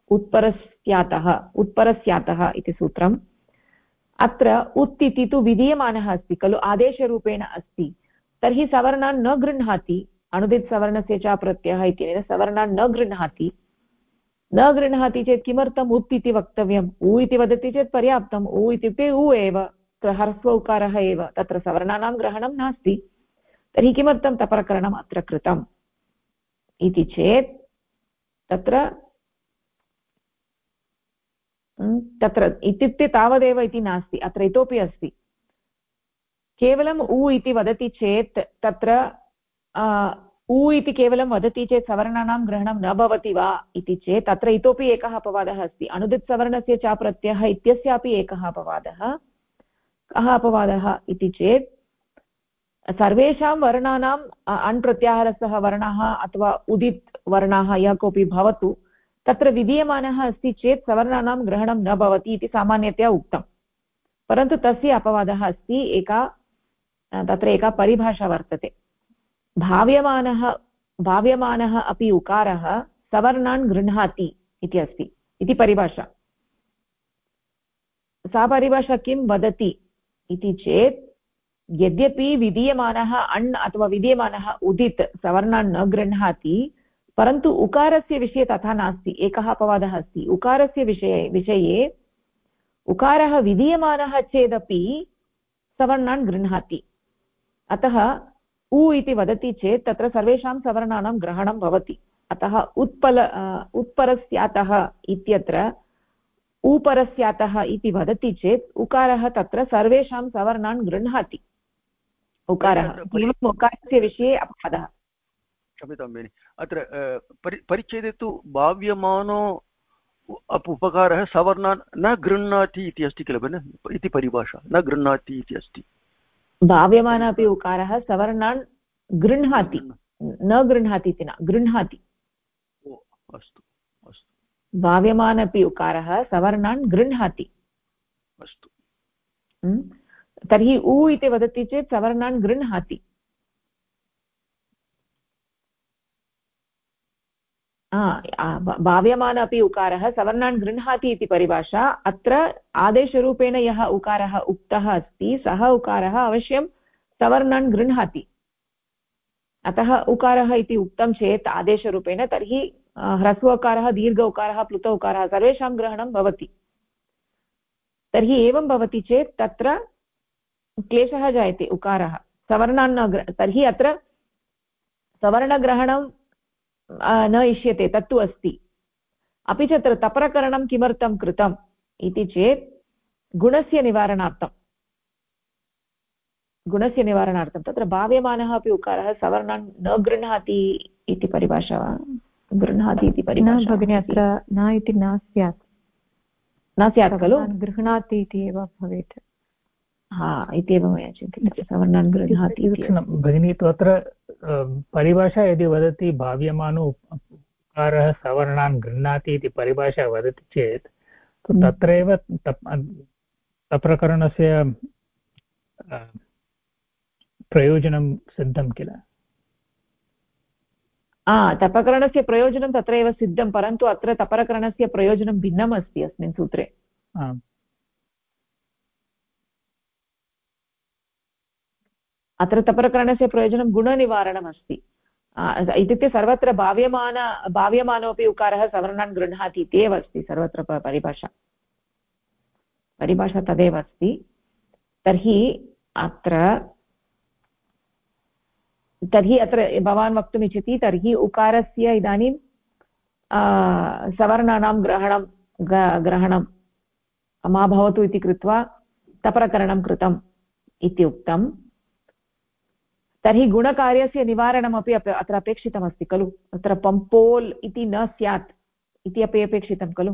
उत्परस्यातः इति सूत्रम् अत्र उत् इति तु विधीयमानः अस्ति खलु आदेशरूपेण अस्ति तर्हि सवर्णान् न गृह्णाति अणुदित् सवर्णस्य च प्रत्ययः इत्यनेन सवर्णान् न गृह्णाति चेत् किमर्थम् उत् इति वक्तव्यम् उ इति वदति चेत् पर्याप्तम् उ इत्युक्ते उ एव ह्रस्व उकारः एव तत्र सवर्णानां ग्रहणं नास्ति तर्हि किमर्थं तप्रकरणम् अत्र कृतम् इति चेत् तत्र इत्युक्ते तावदेव इति नास्ति अत्र इतोपि अस्ति केवलम् उ इति वदति चेत् तत्र उ इति केवलं वदति चेत् सवर्णानां ग्रहणं न भवति वा इति चेत् तत्र इतोपि एकः अपवादः अस्ति। अनुदित्सवर्णस्य च प्रत्ययः इत्यस्यापि एकः अपवादः। कः अपवादः इति चेत् सर्वेषां वर्णानाम् अण् प्रत्याहारस्थः वर्णः अथवा उदित् वर्णाः यः कोऽपि भवतु तत्र विधीयमानः अस्ति चेत् सवर्णानां ग्रहणं न भवति इति सामान्यतया उक्तं। परन्तु तस्य अपवादः अस्ति। तत्र एका परिभाषा वर्तते। भाव्यमानः अपि उकारः सवर्णान् गृह्णाति इति अस्ति इति परिभाषा। सा परिभाषा किं वदति इति चेत् यद्यपि विधीयमानः अण् अथवा विधीयमानः उदित् सवर्णान् न गृह्णाति परन्तु उकारस्य विषये तथा नास्ति। एकः अपवादः अस्ति। उकारस्य विषये उकारः विधीयमानः चेदपि सवर्णान् गृह्णाति। अतः उ इति वदति चेत् तत्र सर्वेषां सवर्णानां ग्रहणं भवति। अतः उत्परस्यातः इत्यत्र ऊपरस्यातः इति वदति चेत् उकारः तत्र सर्वेषां सवर्णान् गृह्णाति। उकारः केवलम् उकारस्य विषये अपवादः। क्षम्यतां भगिनि, अत्र परिच्छेदे तु भाव्यमानो उपकारः सवर्णान् न गृह्णाति इति अस्ति किल भगिनि, इति परिभाषा। न गृह्णाति इति अस्ति। भाव्यमान अपि उकारः सवर्णान् गृह्णाति, न गृह्णाति इति न, गृह्णाति। अस्तु अस्तु। भाव्यमान अपि उकारः सवर्णान् गृह्णाति। अस्तु। तर्हि उ इति वदति चेत् सवर्णान् गृह्णाति। भाव्यमान अपि उकारः सवर्णान् गृह्णाति इति परिभाषा। अत्र आदेशरूपेण यः उकारः उक्तः अस्ति सः उकारः अवश्यं सवर्णान् गृह्णाति। अतः उकारः इति उक्तं चेत् आदेशरूपेण तर्हि ह्रस्व उकारः, दीर्घ उकारः, प्लुत उकारः सर्वेषां ग्रहणं भवति। तर्हि एवं भवति चेत् तत्र क्लेशः जायते। उकारः सवर्णान् न तर्हि अत्र सवर्णग्रहणं न इष्यते, तत्तु अस्ति। अपि च तत्र तप्रकरणं किमर्थं कृतम् इति चेत् गुणस्य निवारणार्थं तत्र भाव्यमानः अपि उकारः सवर्णान् न गृह्णाति इति परिभाषा वा? गृह्णाति इति परिभाषा भगिनि अत्र न इति न स्यात् खलु, गृह्णाति इति एव भवेत्। इत्येव मया चिन्तितं, सवर्णान् गृह्णाति भगिनी। तु अत्र परिभाषा यदि वदति भाव्यमानो उकारः सवर्णान् गृह्णाति इति परिभाषा वदति चेत् तत्रैव तप्रकरणस्य प्रयोजनं सिद्धं किल? तपकरणस्य प्रयोजनं तत्रैव सिद्धं, परन्तु अत्र तपरकरणस्य प्रयोजनं भिन्नम् अस्ति अस्मिन् सूत्रे। अत्र तपरकरणस्य प्रयोजनं गुणनिवारणम् अस्ति। इत्युक्ते सर्वत्र भाव्यमानोऽपि उकारः सवर्णान् गृह्णाति इत्येव अस्ति सर्वत्र परिभाषा तदेव अस्ति। तर्हि अत्र भवान् वक्तुम् इच्छति तर्हि उकारस्य इदानीं सवर्णानां ग्रहणं मा भवतु इति कृत्वा तपरकरणं कृतम् इति उक्तं। तर्हि गुणकार्यस्य निवारणमपि अत्र अपेक्षितमस्ति खलु। अत्र पम्पोल् इति न स्यात् इति अपि अपेक्षितं खलु।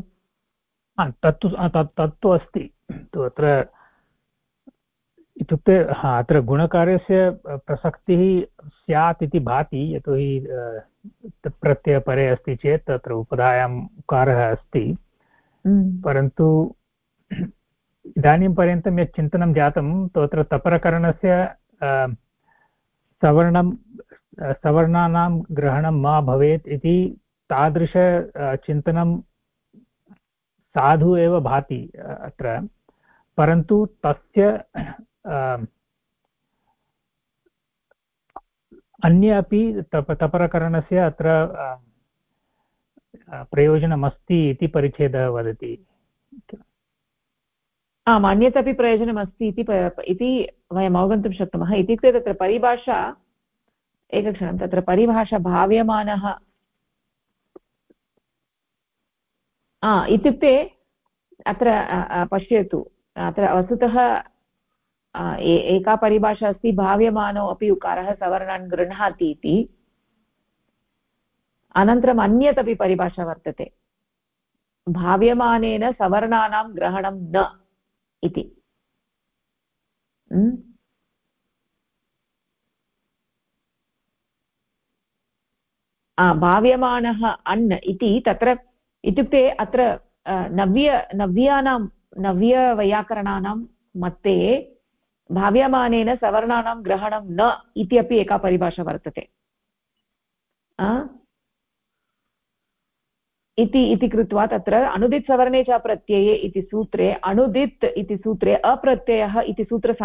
तत्तु अस्ति। अत्र इत्युक्ते अत्र गुणकार्यस्य प्रसक्तिः स्यात् इति भाति, यतोहि प्रत्ययपरे अस्ति चेत् तत्र उपधायाम् उकारः अस्ति। परन्तु इदानीं पर्यन्तं यत् चिन्तनं जातं तत्र तपरकरणस्य सवर्णानां ग्रहणं मा भवेत् इति तादृश चिन्तनं साधु एव भाति अत्र। परन्तु तस्य अन्य अपि तपरकरणस्य अत्र प्रयोजनमस्ति इति परिच्छेदः वदति। अन्यत् अपि प्रयोजनमस्ति इति वयम् अवगन्तुं शक्नुमः। इत्युक्ते तत्र परिभाषा, एकक्षणं, तत्र परिभाषा भाव्यमानः इत्युक्ते अत्र पश्यतु, अत्र वस्तुतः एका परिभाषा अस्ति भाव्यमानो अपि उकारः सवर्णान् गृह्णाति इति। अनन्तरम् अन्यदपि परिभाषा वर्तते, भाव्यमानेन सवर्णानां ग्रहणं न इति। भाव्यमानः अन् इति तत्र इत्युक्ते अत्र नव्यवैयाकरणानां मते भाव्यमानेन सवर्णानां ग्रहणं न इति अपि एका परिभाषा वर्तते। इति कृत्वा तत्र अनुदित् सवर्णे च प्रत्यये इति सूत्रे अनुदित् इति सूत्रे अप्रत्ययः इति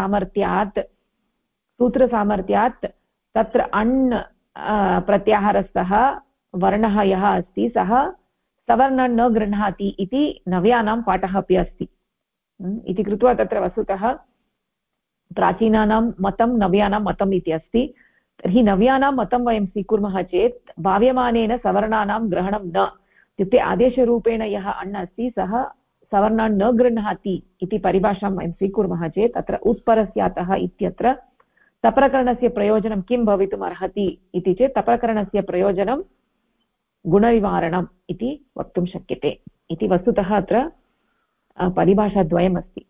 सूत्रसामर्थ्यात् तत्र अण् प्रत्याहारस्थः वर्णः यः अस्ति सः सवर्णं न गृह्णाति इति नव्यानां पाठः अपि अस्ति। इति कृत्वा तत्र वस्तुतः प्राचीनानां मतं नव्यानां मतम् इति अस्ति। तर्हि नव्यानां मतं वयं स्वीकुर्मः चेत् भाव्यमानेन सवर्णानां ग्रहणं न इत्युक्ते आदेशरूपेण यः अण् अस्ति सः सवर्णान् न गृह्णाति इति परिभाषां वयं स्वीकुर्मः चेत् अत्र उत्परस्यातः इत्यत्र तप्रकरणस्य प्रयोजनं किं भवितुम् अर्हति इति चेत् तप्रकरणस्य प्रयोजनं गुणनिवारणम् इति वक्तुं शक्यते इति वस्तुतः अत्र परिभाषाद्वयमस्ति।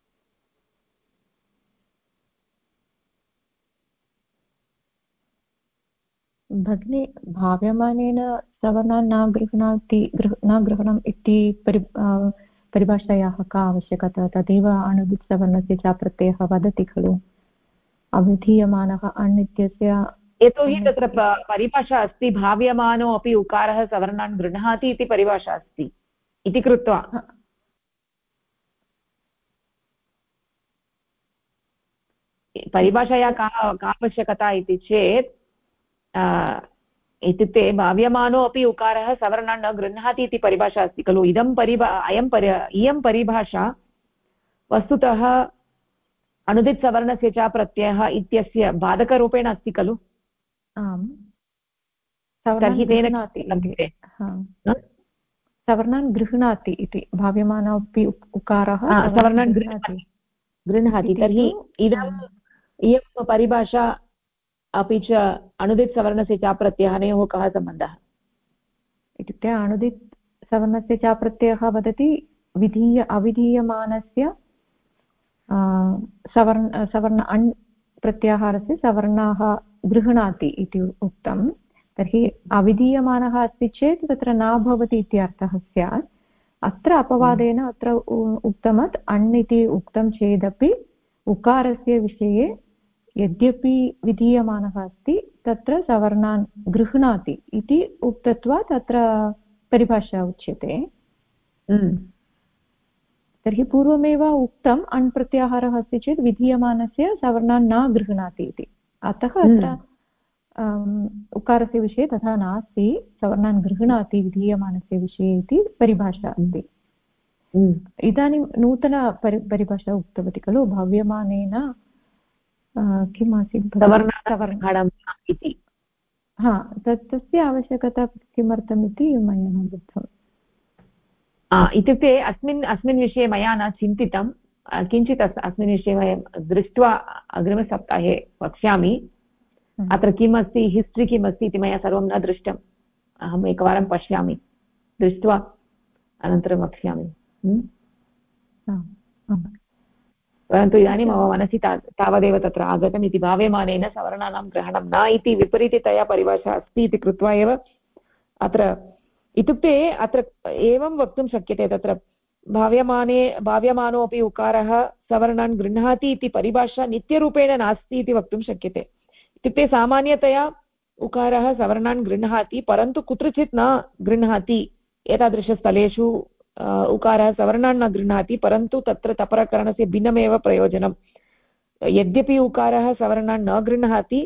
भगिनी, भाव्यमानेन सवर्णान् न ग्रहणम् इति परिभाषायाः का आवश्यकता? तदेव अणुदित् सवर्णस्य च प्रत्ययः वदति खलु, अविधीयमानः अण् इत्यस्य। यतोहि तत्र परिभाषा अस्ति, भाव्यमानो अपि उकारः सवर्णान् गृह्णाति इति परिभाषा अस्ति इति कृत्वा परिभाषायाः का आवश्यकता इति चेत् इत्युक्ते भाव्यमानो अपि उकारः सवर्णान् न गृह्णाति इति परिभाषा अस्ति खलु। इयं परिभाषा वस्तुतः अनुदित् सवर्णस्य च प्रत्ययः इत्यस्य बाधकरूपेण अस्ति खलु। आम्, तर्हि तेन सवर्णान् गृह्णाति इति भाव्यमानोऽपि उकारः सवर्णान् गृह्णाति। तर्हि इयं परिभाषा अपि च अनुदित् सवर्णस्य च प्रत्यययोः कः सम्बन्धः? इत्युक्ते अनुदित् सवर्णस्य च प्रत्ययः वदति अविधीयमानस्य सवर्ण अण् प्रत्याहारस्य सवर्णाः गृह्णाति इति उक्तं। तर्हि अविधीयमानः अस्ति चेत् तत्र न भवति इत्यर्थः स्यात्। अत्र अपवादेन अत्र उक्तमत् अण् इति उक्तं चेदपि उकारस्य विषये यद्यपि विधीयमानः अस्ति तत्र सवर्णान् गृह्णाति इति उक्तत्वात् तत्र परिभाषा उच्यते। तर्हि पूर्वमेव उक्तम् अण् प्रत्याहारः अस्ति चेत् विधीयमानस्य सवर्णान् न गृह्णाति इति। अतः अत्र उकारस्य विषये तथा नास्ति, सवर्णान् गृह्णाति विधीयमानस्य विषये इति परिभाषा अस्ति। इदानीं नूतन परिभाषा उक्तवती खलु, भाव्यमानेन किम् आसीत्? सवर्णम् इति। तस्य आवश्यकता किमर्थम् इति मया न बुद्धम्। इत्युक्ते अस्मिन् विषये मया न चिन्तितं, किञ्चित् अस्मिन् विषये वयं दृष्ट्वा अग्रिमसप्ताहे वक्ष्यामि। अत्र किम् अस्ति, हिस्ट्रि किम् अस्ति इति मया सर्वं न दृष्टम्। अहम् एकवारं पश्यामि, दृष्ट्वा अनन्तरं वक्ष्यामि। परन्तु इदानीं मम मनसि तावदेव तत्र आगतम् इति, भाव्यमानेन सवर्णानां ग्रहणं न इति विपरीततया परिभाषा अस्ति इति कृत्वा एव अत्र, इत्युक्ते अत्र एवं वक्तुं शक्यते, तत्र भाव्यमानो अपि उकारः सवर्णान् गृह्णाति इति परिभाषा नित्यरूपेण नास्ति इति वक्तुं शक्यते। इत्युक्ते सामान्यतया उकारः सवर्णान् गृह्णाति, परन्तु कुत्रचित् न गृह्णाति। एतादृशस्थलेषु उकारः सवर्णान् न गृह्णाति, परन्तु तत्र तपरकरणस्य भिन्नमेव प्रयोजनं। यद्यपि उकारः सवर्णान् न गृह्णाति,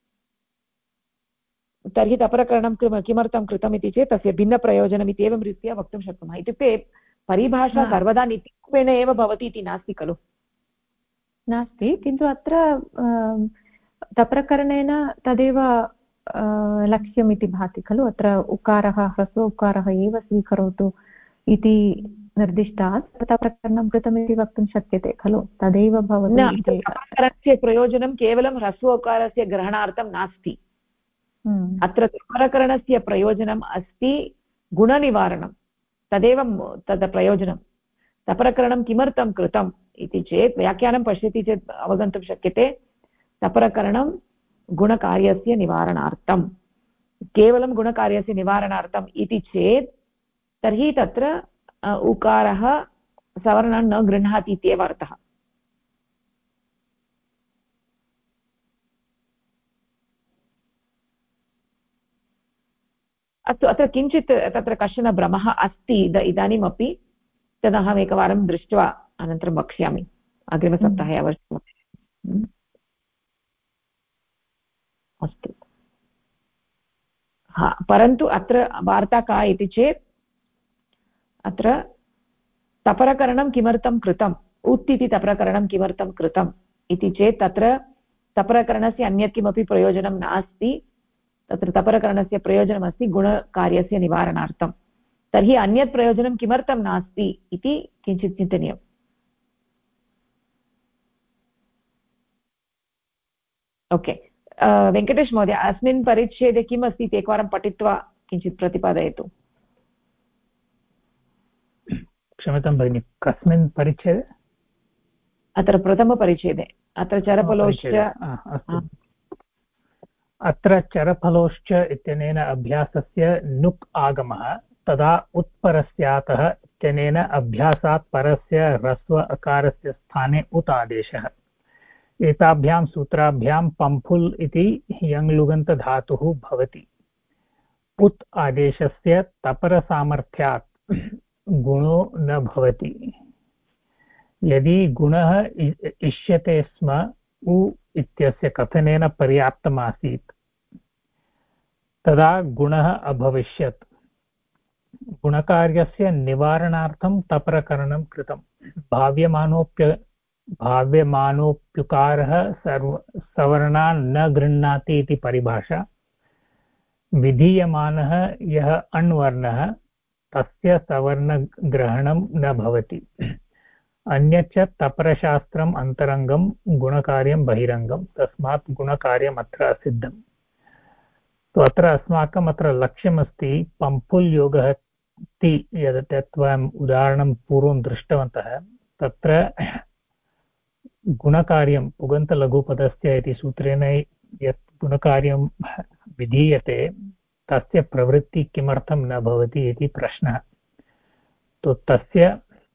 तर्हि तपरकरणं किमर्थं कृतम् इति चेत् तस्य भिन्नप्रयोजनम् इति एवं रीत्या वक्तुं शक्नुमः। इत्युक्ते परिभाषा सर्वदा नित्यरूपेण एव भवति इति नास्ति खलु। नास्ति, किन्तु अत्र तप्रकरणेन तदेव लक्ष्यम् इति भाति खलु। अत्र उकारः ह्रस्व उकारः एव स्वीकरोतु इति निर्दिष्टात् तप्रकरणं कृतमिति वक्तुं शक्यते खलु, तदेव भवति। तप्रकरणस्य प्रयोजनं केवलं ह्रस्व उकारस्य ग्रहणार्थं नास्ति। अत्र तपरकरणस्य प्रयोजनम् अस्ति गुणनिवारणं, तदेव तद् प्रयोजनं। तपरकरणं किमर्थं कृतम् इति चेत् व्याख्यानं पश्यति चेत् अवगन्तुं शक्यते, तपरकरणं गुणकार्यस्य निवारणार्थं, केवलं गुणकार्यस्य निवारणार्थम् इति चेत् तर्हि तत्र उकारः सवर्णं न गृह्णाति इत्येव अर्थः। अस्तु, अत्र किञ्चित् तत्र कश्चन भ्रमः अस्ति इदानीमपि, तदहम् एकवारं दृष्ट्वा अनन्तरं वक्ष्यामि अग्रिमसप्ताहे अवश्यम्। अस्तु, हा, परन्तु अत्र वार्ता का इति चेत् अत्र तपरकरणं किमर्थं कृतम्, उत् इति तपरकरणं किमर्थं कृतम् इति चेत् तत्र तपरकरणस्य अन्यत् किमपि प्रयोजनं नास्ति, तत्र तपरकरणस्य प्रयोजनमस्ति गुणकार्यस्य निवारणार्थं। तर्हि अन्यत् प्रयोजनं किमर्थं नास्ति इति किञ्चित् चिन्तनीयम्। ओके, वेङ्कटेश महोदय, अस्मिन् परिच्छेदे किम् अस्ति इति एकवारं पठित्वा किञ्चित् प्रतिपादयतु। क्षम्यतां भगिनि, कस्मिन् परिच्छेदे? अत्र प्रथमपरिच्छेदे, अत्र चरफलोश्च। अस्तु, अत्र चरफलोश्च इत्यनेन अभ्यासस्य नुक् आगमः, तदा उत्परस्यातः इत्यनेन अभ्यासात् परस्य ह्रस्व अकारस्य स्थाने उत् आदेशः। एताभ्यां सूत्राभ्यां पम्फुल् इति यङ्लुगन्तधातुः भवति। उत् आदेशस्य तपरसामर्थ्यात् गुणो न भवति। यदि गुणः इष्यते स्म उ इत्यस्य कथनेन पर्याप्तमासीत्, तदा गुणः अभविष्यत्। गुणकार्यस्य निवारणार्थं तपरकरणं कृतं। भाव्यमानोऽप्युकारः सवर्णान् न गृह्णाति इति परिभाषा। विधीयमानः यः अण्वर्णः तस्य सवर्णग्रहणं न भवति। अन्यच्च तपरशास्त्रम् अन्तरङ्गं गुणकार्यं बहिरङ्गं, तस्मात् गुणकार्यम् अत्र असिद्धम्। तो अत्र अस्माकम् अत्र लक्ष्यमस्ति पम्पुल् योगः इति यत् वयम् उदाहरणं पूर्वं दृष्टवन्तः, तत्र गुणकार्यं पुगन्तलघुपदस्य इति सूत्रेण यत् गुणकार्यं विधीयते तस्य प्रवृत्ति किमर्थं न भवति इति प्रश्नः। तो तस्य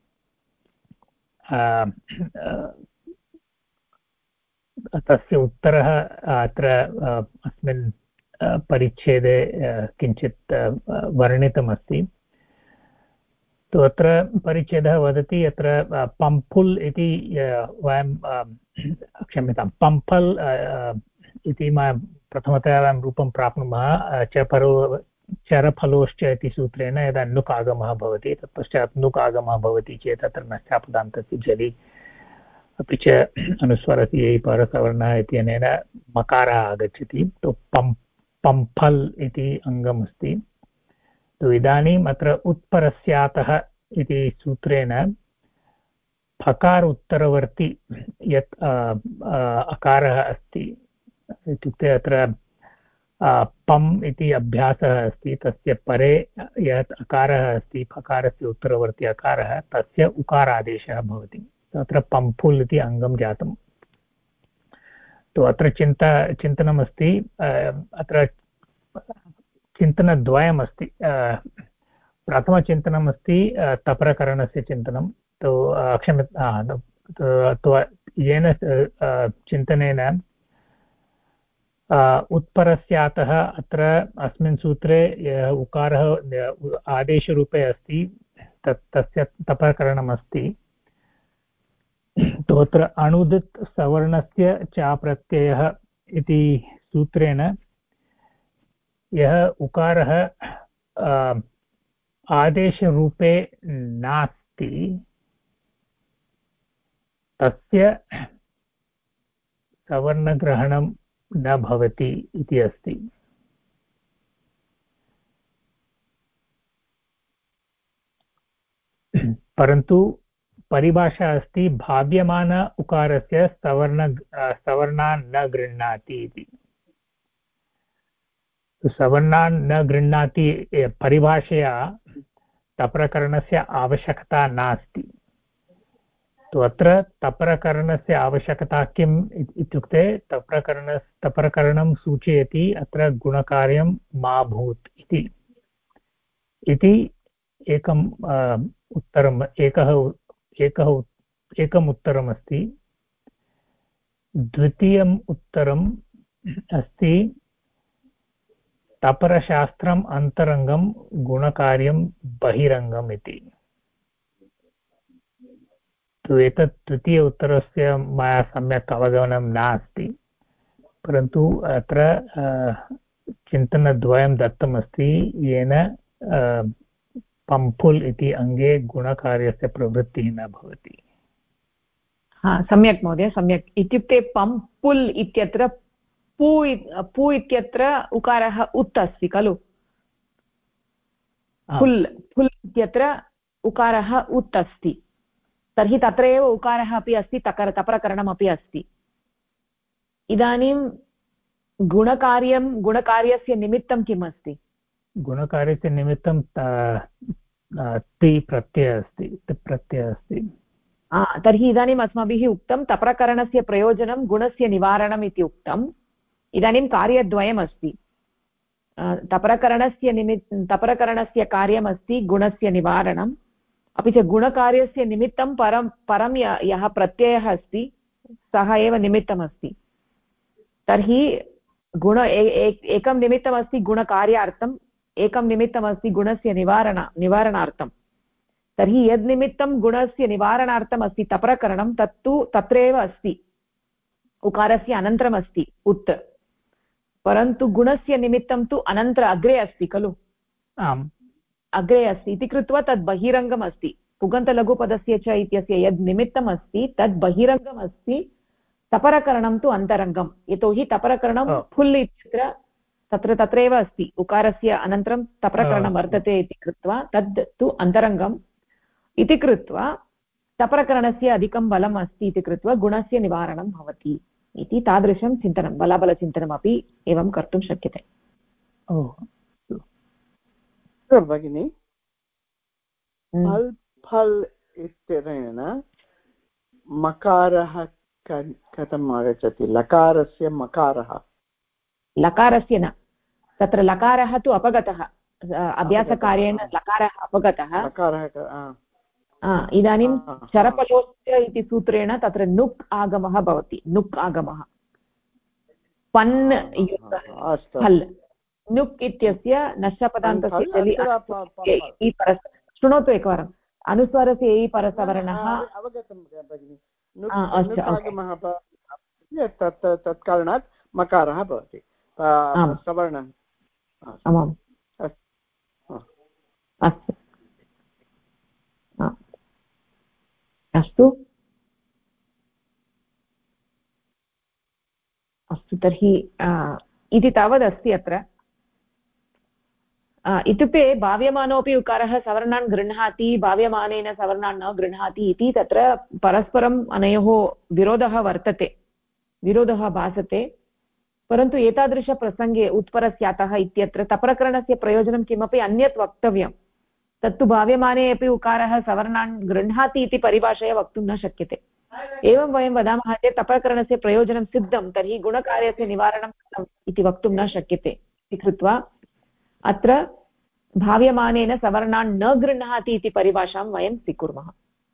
उत्तरः अत्र अस्मिन् परिच्छेदे किञ्चित् वर्णितमस्ति। तु अत्र परिच्छेदः वदति, अत्र पम्फुल् इति वयं क्षम्यतां पम्फल् इति प्रथमतया वयं रूपं प्राप्नुमः चरफलोश्च इति सूत्रेण यदा नुक् आगमः भवति, तत्पश्चात् नुक् आगमः भवति चेत् अत्र नश्चापदान्तस्य जलि अपि च अनुस्वरस्य परसवर्णः इत्यनेन मकारः आगच्छति। तो पम्फल् इति अङ्गमस्ति। तो इदानीम् अत्र उत्परस्यातः इति सूत्रेण फकार उत्तरवर्ति यत् अकारः अस्ति, इत्युक्ते अत्र पम् इति अभ्यासः अस्ति, तस्य परे यत् अकारः अस्ति फकारस्य उत्तरवर्ति अकारः, तस्य उकारादेशः भवति। अत्र पम्फुल् इति अङ्गं जातम्। तो अत्र चिन्तनमस्ति, अत्र चिन्तनद्वयमस्ति। प्रथमचिन्तनमस्ति तपरकरणस्य चिन्तनं। तो येन चिन्तनेन उत्परस्यातः अत्र अस्मिन् सूत्रे उकारः आदेशरूपे अस्ति, तस्य तपरकरणमस्ति। तो अत्र अणुदित् सवर्णस्य च प्रत्ययः इति सूत्रेण यः उकारः आदेशरूपे नास्ति तस्य सवर्णग्रहणं न भवति इति अस्ति। परन्तु परिभाषा अस्ति भाव्यमान उकारस्य सवर्णान् न गृह्णाति इति। सवर्णान् न गृह्णाति परिभाषया तप्रकरणस्य आवश्यकता नास्ति। तु अत्र तप्रकरणस्य आवश्यकता किम् इत्युक्ते तप्रकरणं सूचयति अत्र गुणकार्यं मा भूत् इति एकम् उत्तरम् एकम् उत्तरमस्ति। द्वितीयम् उत्तरम् अस्ति तपरशास्त्रम् अन्तरङ्गं गुणकार्यं बहिरङ्गम् इति। तु एतत् द्वितीय उत्तरस्य मया सम्यक् अवगमनं नास्ति, परन्तु अत्र चिन्तनद्वयं दत्तमस्ति येन पम्पुल् इति अङ्गे गुणकार्यस्य प्रवृत्तिः न भवति। सम्यक् महोदय, सम्यक्। इत्युक्ते पम्पुल् इत्यत्र पु इत्यत्र उकारः उत् अस्ति खलु, फुल् इत्यत्र उकारः उत् अस्ति, तर्हि तत्र एव उकारः अपि अस्ति, तपरकरणमपि अस्ति। इदानीं गुणकार्यस्य निमित्तं किम् अस्ति? गुणकार्यस्य निमित्तं ति प्रत्ययः अस्ति। तर्हि इदानीम् अस्माभिः उक्तं तप्रकरणस्य प्रयोजनं गुणस्य निवारणम् इति उक्तम्। इदानीं कार्यद्वयम् अस्ति। तप्रकरणस्य कार्यमस्ति गुणस्य निवारणम्, अपि च गुणकार्यस्य निमित्तं परं यः प्रत्ययः अस्ति सः एव निमित्तमस्ति। तर्हि एकं निमित्तमस्ति गुणकार्यार्थम्, एकं निमित्तमस्ति गुणस्य निवारणार्थं। तर्हि यद् निमित्तं गुणस्य निवारणार्थम् अस्ति तप्रकरणं, तत्तु तत्रैव अस्ति, उकारस्य अनन्तरम् अस्ति उत्, परन्तु गुणस्य निमित्तं तु अग्रे अस्ति खलु। आम्, अग्रे अस्ति इति कृत्वा तद् बहिरङ्गम् अस्ति। पुगन्तलघुपदस्य च इत्यस्य यद् निमित्तम् अस्ति तद् बहिरङ्गम् अस्ति, तपरकरणं तु अन्तरङ्गम्। यतोहि तपरकरणं फुल् इत्यत्र तत्रैव अस्ति, उकारस्य अनन्तरं तपरकरणं वर्तते इति कृत्वा तद् तु अन्तरङ्गम् इति कृत्वा तपरकरणस्य अधिकं बलम् अस्ति इति कृत्वा गुणस्य निवारणं भवति इति तादृशं चिन्तनं, बलाबलचिन्तनमपि एवं कर्तुं शक्यते। भगिनि, फल् फल् इत्यनेन मकारः कथम् आगच्छति? लकारस्य मकारः, लकारस्य न, तत्र लकारः तु अपगतः, अभ्यासकार्येण लकारः अपगतः। इदानीं शरपलोश्च इति सूत्रेण तत्र नुक् आगमः भवति, नुक् आगमः। पन् फल्, नुक् इत्यस्य नश्यपदान्तस्य शृणोतु एकवारम्, अनुस्वारस्य एयि परसवर्णः तत्कारणात् मकारः भवति सवर्णः। आमाम्, अस्तु अस्तु अस्तु तर्हि इति तावदस्ति अत्र। इत्युक्ते भाव्यमानोऽपि उकारः सवर्णान् गृह्णाति, भाव्यमानेन सवर्णान् न गृह्णाति इति तत्र परस्परम् अनयोः विरोधः भासते। परन्तु एतादृशप्रसङ्गे उत्परस्यातः इत्यत्र तप्रकरणस्य प्रयोजनं किमपि अन्यत् वक्तव्यं, तत्तु भाव्यमाने अपि उकारः सवर्णान् गृह्णाति इति परिभाषया वक्तुं न शक्यते। एवं वयं वदामः चेत् तप्रकरणस्य प्रयोजनं सिद्धं, तर्हि गुणकार्यस्य निवारणं कृतम् इति वक्तुं न शक्यते इति कृत्वा अत्र भाव्यमानेन सवर्णान् न गृह्णाति इति परिभाषां वयं स्वीकुर्मः।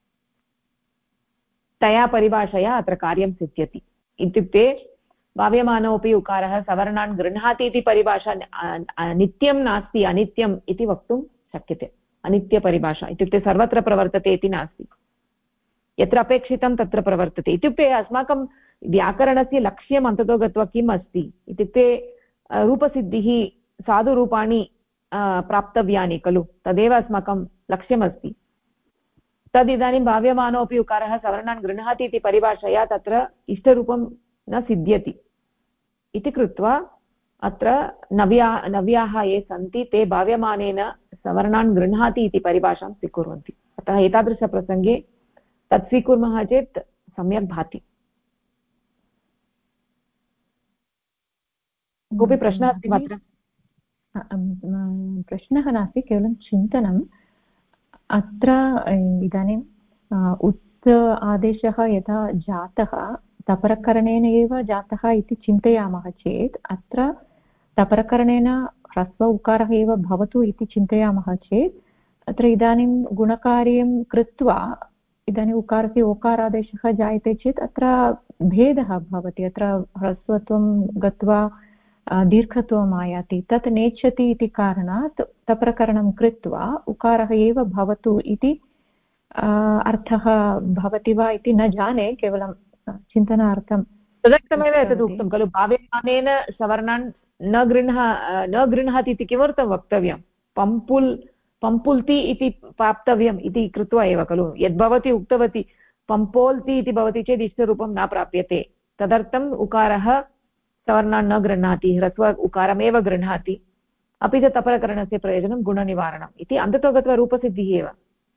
तया परिभाषया अत्र कार्यं सिद्ध्यति। इत्युक्ते भाव्यमानोऽपि उकारः सवर्णान् गृह्णाति इति परिभाषा नित्यं नास्ति, अनित्यम् इति वक्तुं शक्यते। अनित्यपरिभाषा इत्युक्ते सर्वत्र प्रवर्तते इति नास्ति, यत्र अपेक्षितं तत्र प्रवर्तते। इत्युक्ते अस्माकं व्याकरणस्य लक्ष्यम् अन्ततो गत्वा किम् अस्ति इत्युक्ते रूपसिद्धिः, साधुरूपाणि प्राप्तव्यानि खलु, तदेव अस्माकं लक्ष्यमस्ति। तदिदानीं भाव्यमानोऽपि उकारः सवर्णान् गृह्णाति इति परिभाषया तत्र इष्टरूपं न सिद्ध्यति इति कृत्वा अत्र नव्याः ये सन्ति ते भाव्यमानेन सवर्णान् गृह्णाति इति परिभाषां स्वीकुर्वन्ति। अतः एतादृशप्रसङ्गे तत् स्वीकुर्मः चेत् सम्यक् भाति। कोऽपि प्रश्नः अस्ति वा अत्र? प्रश्नः नास्ति, केवलं चिन्तनम्। अत्र इदानीम् उत् आदेशः यदा जातः तपरकरणेन एव जातः इति चिन्तयामः चेत्, अत्र तपरकरणेन ह्रस्व उकारः एव भवतु इति चिन्तयामः चेत्, अत्र इदानीं गुणकार्यं कृत्वा इदानीम् उकारस्य ओकारादेशः जायते चेत् अत्र भेदः भवति। अत्र ह्रस्वत्वं गत्वा दीर्घत्वम् आयाति, तत् नेच्छति इति कारणात् तप्रकरणं कृत्वा उकारः एव भवतु इति अर्थः भवति वा इति न जाने, केवलं चिन्तनार्थं। तदर्थमेव एतद् उक्तं खलु, भाव्यमानेन सवर्णान् न गृह्णाति इति किमर्थं वक्तव्यं? पम्पुल्ति इति प्राप्तव्यम् इति कृत्वा एव खलु। यद्भवती उक्तवती पम्पोल्ति इति भवति चेत् इष्टरूपं न प्राप्यते, तदर्थम् उकारः सवर्णान् न गृह्णाति, ह्रस्व उकारमेव गृह्णाति। अपि च तपरकरणस्य प्रयोजनं गुणनिवारणम् इति अन्ततो गत्वा रूपसिद्धिः एव।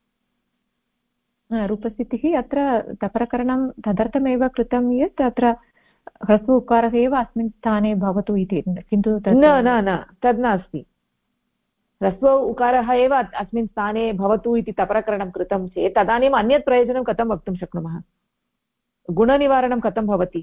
रूपसिद्धिः अत्र तपरकरणं तदर्थमेव कृतं यत् अत्र ह्रस्व उकारः एव अस्मिन् स्थाने भवतु इति, किन्तु न तद् नास्ति। ह्रस्व उकारः एव अस्मिन् स्थाने भवतु इति तपरकरणं कृतं चेत् तदानीम् अन्यत् प्रयोजनं कथं वक्तुं शक्नुमः? गुणनिवारणं कथं भवति?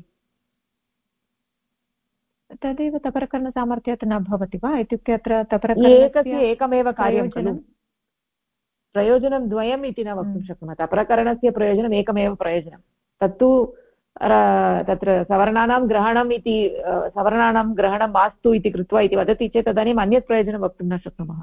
तदेव तपरकरणसामर्थ्यात् न भवति वा? इत्युक्ते अत्र एकस्य एकमेव कार्यं खलु, प्रयोजनं द्वयम् इति न वक्तुं शक्नुमः। तपरकरणस्य प्रयोजनम् एकमेव प्रयोजनं, तत्तु तत्र सवर्णानां ग्रहणम् इति, सवर्णानां ग्रहणं मास्तु इति कृत्वा इति वदति चेत् तदानीम् अन्यत् प्रयोजनं वक्तुं न शक्नुमः।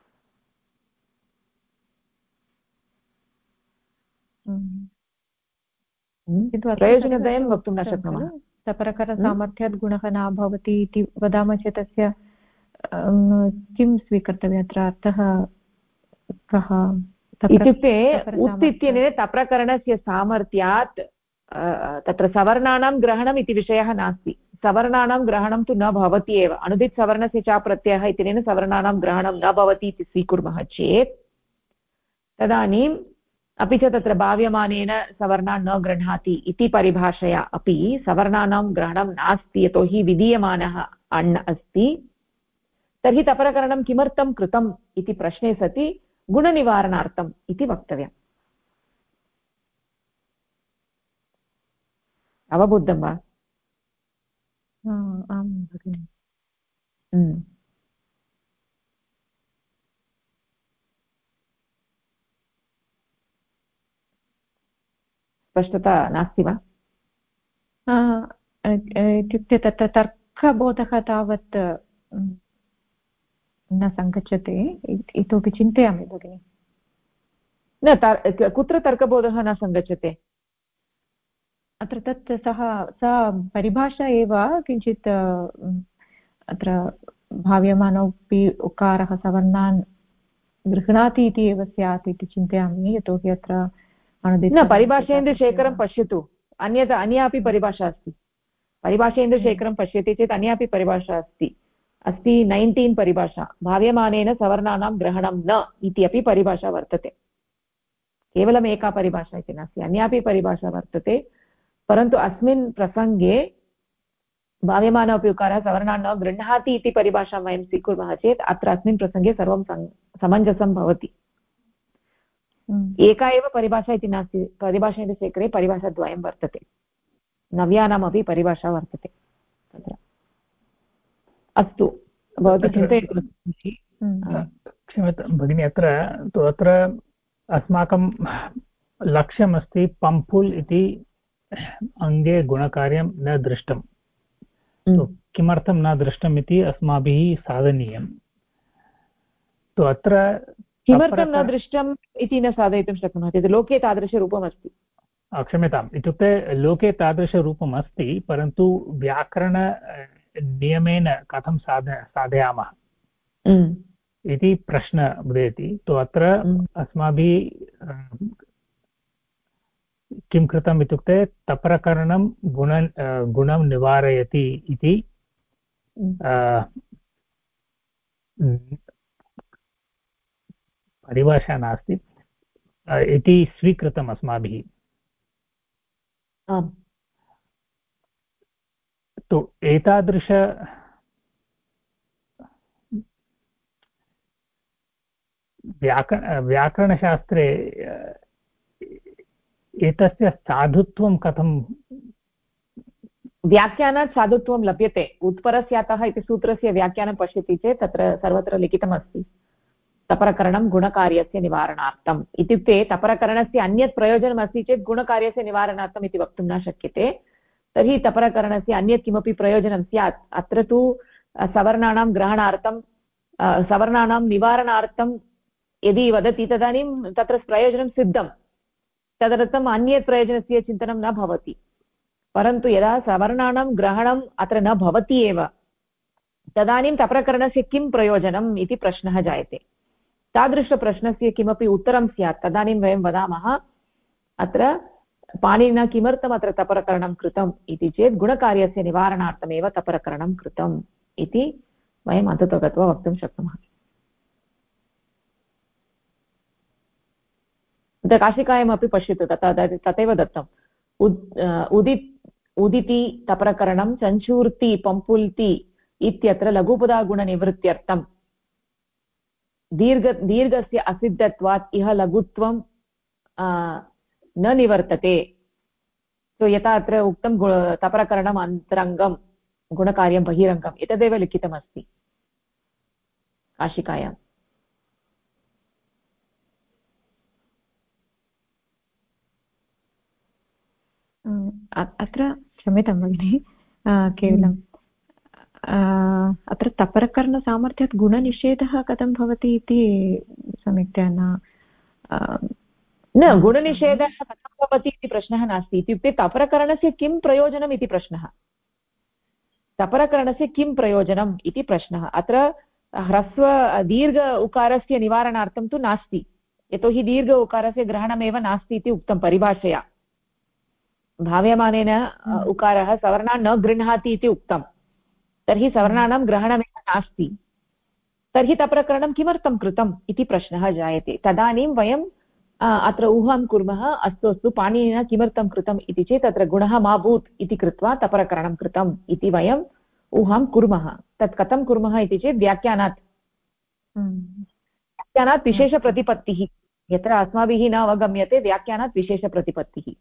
प्रयोजनद्वयं वक्तुं न शक्नुमः। तपरकरणसामर्थ्यात् गुणः न भवति इति वदामः चेत् तस्य किं स्वीकर्तव्यम्? अत्र अर्थः कः? इत्युक्ते उत् इत्यनेन तप्रकरणस्य सामर्थ्यात् तत्र सवर्णानां ग्रहणम् इति विषयः नास्ति। सवर्णानां ग्रहणं तु न भवति एव, अनुदित् सवर्णस्य च प्रत्ययः इत्यनेन सवर्णानां ग्रहणं न भवति इति स्वीकुर्मः चेत् तदानीम् अपि च तत्र भाव्यमानेन सवर्णान् न गृह्णाति इति परिभाषया अपि सवर्णानां ग्रहणं नास्ति, यतोहि विधीयमानः अण् अस्ति। तर्हि तपरकरणं किमर्थं कृतम् इति प्रश्ने सति गुणनिवारणार्थम् इति वक्तव्यम्। अवबुद्धं वा? आं भगिनि। स्पष्टता नास्ति वा? इत्युक्ते तत्र तर्कबोधः तावत् न सङ्गच्छते, इतोपि चिन्तयामि भगिनि। न, कुत्र तर्कबोधः न सङ्गच्छते? अत्र तत् सा परिभाषा एव किञ्चित् अत्र भाव्यमानोऽपि उकारः सवर्णान् गृह्णाति इति एव स्यात् इति चिन्तयामि, यतोहि अत्र न, परिभाषेन्द्रशेखरं पश्यतु, अन्या अपि परिभाषा अस्ति। परिभाषेन्द्रशेखरं पश्यति चेत् अन्या अपि परिभाषा अस्ति 19 परिभाषा। भाव्यमानेन सवर्णानां ग्रहणं न इति अपि परिभाषा वर्तते। केवलम् एका परिभाषा इति नास्ति, अन्यापि परिभाषा वर्तते। परन्तु अस्मिन् प्रसङ्गे भाव्यमानोऽपि उकारः सवर्णान् न गृह्णाति इति परिभाषां वयं स्वीकुर्मः चेत् अत्र अस्मिन् प्रसङ्गे सर्वं समञ्जसं भवति। एका एव परिभाषा इति नास्ति, परिभाषेन्द्रशेखरे परिभाषाद्वयं वर्तते, नव्यानामपि परिभाषा वर्तते तत्र। अस्तु, भवती चिन्तयतु। क्षम्यतां भगिनि, अत्र अस्माकं लक्ष्यमस्ति पम्पुल् इति अङ्गे गुणकार्यं न दृष्टं। किमर्थं न दृष्टम् इति अस्माभिः साधनीयं। तु अत्र किमर्थं न दृष्टम् इति न साधयितुं शक्नुमः चेत् लोके तादृशरूपमस्ति। क्षम्यताम्, इत्युक्ते लोके तादृशरूपम् अस्ति, परन्तु व्याकरणनियमेन कथं साधयामः इति प्रश्नः उदेति। तु अत्र अस्माभिः किं कृतम् इत्युक्ते तप्रकरणं गुणं निवारयति इति परिभाषा नास्ति इति स्वीकृतम् अस्माभिः। तु एतादृश व्याकरणशास्त्रे एतस्य साधुत्वं कथं? व्याख्यानात् साधुत्वं लभ्यते। उत्परस्यातः इति सूत्रस्य व्याख्यानं पश्यति चेत् तत्र सर्वत्र लिखितमस्ति तपरकरणं गुणकार्यस्य निवारणार्थम् इत्युक्ते तपरकरणस्य अन्यत् प्रयोजनमस्ति चेत् गुणकार्यस्य निवारणार्थम् इति वक्तुं न शक्यते। तर्हि तपरकरणस्य अन्यत् किमपि प्रयोजनं स्यात्। अत्र तु सवर्णानां ग्रहणार्थं सवर्णानां निवारणार्थं यदि वदति तदानीं तत्र प्रयोजनं सिद्धं, तदर्थम् अन्यत् प्रयोजनस्य चिन्तनं न भवति। परन्तु यदा सवर्णानां ग्रहणम् अत्र न भवति एव तदानीं तप्रकरणस्य किं प्रयोजनम् इति प्रश्नः जायते। तादृशप्रश्नस्य किमपि उत्तरं स्यात् तदानीं वयं वदामः अत्र पाणिनिना किमर्थम् अत्र तपरकरणं कृतम् इति चेत् गुणकार्यस्य निवारणार्थमेव तपरकरणं कृतम् इति वयम् अन्ततो गत्वा वक्तुं शक्नुमः। तत्र काशिकायामपि पश्यतु तथैव दत्तम्। उदिति तपरकरणं चञ्चूर्ति पम्पुल्ति इत्यत्र लघुपदागुणनिवृत्त्यर्थं दीर्घस्य असिद्धत्वात् इह लघुत्वं न निवर्तते। सो यथा अत्र उक्तं तपरकरणम् अन्तरङ्गं गुणकार्यं बहिरङ्गम् एतदेव लिखितमस्ति काशिकायाम्। अत्र क्षम्यतां भगिनि, केवलम् अत्र तपरकरणसामर्थ्यात् गुणनिषेधः कथं भवति इति सम्यक्तया न गुणनिषेधः कथं भवति इति प्रश्नः नास्ति। इत्युक्ते तपरकरणस्य किं प्रयोजनम् इति प्रश्नः। तपरकरणस्य किं प्रयोजनम् इति प्रश्नः। अत्र ह्रस्व दीर्घ उकारस्य निवारणार्थं तु नास्ति, यतोहि दीर्घ उकारस्य ग्रहणमेव नास्ति इति उक्तं परिभाषया। भाव्यमानेन उकारः सवर्णान् न गृह्णाति इति उक्तं, तर्हि सवर्णानां ग्रहणमेव नास्ति। तर्हि तप्रकरणं किमर्थं कृतम् इति प्रश्नः जायते। तदानीं वयम् अत्र ऊहां कुर्मः, अस्तु अस्तु पाणिनिना किमर्थं कृतम् इति चेत् अत्र गुणः मा भूत् इति कृत्वा तपरकरणं कृतम् इति वयम् ऊहां कुर्मः। तत् कथं कुर्मः इति चेत् व्याख्यानात् विशेषप्रतिपत्तिः, यत्र अस्माभिः न अवगम्यते व्याख्यानात् विशेषप्रतिपत्तिः।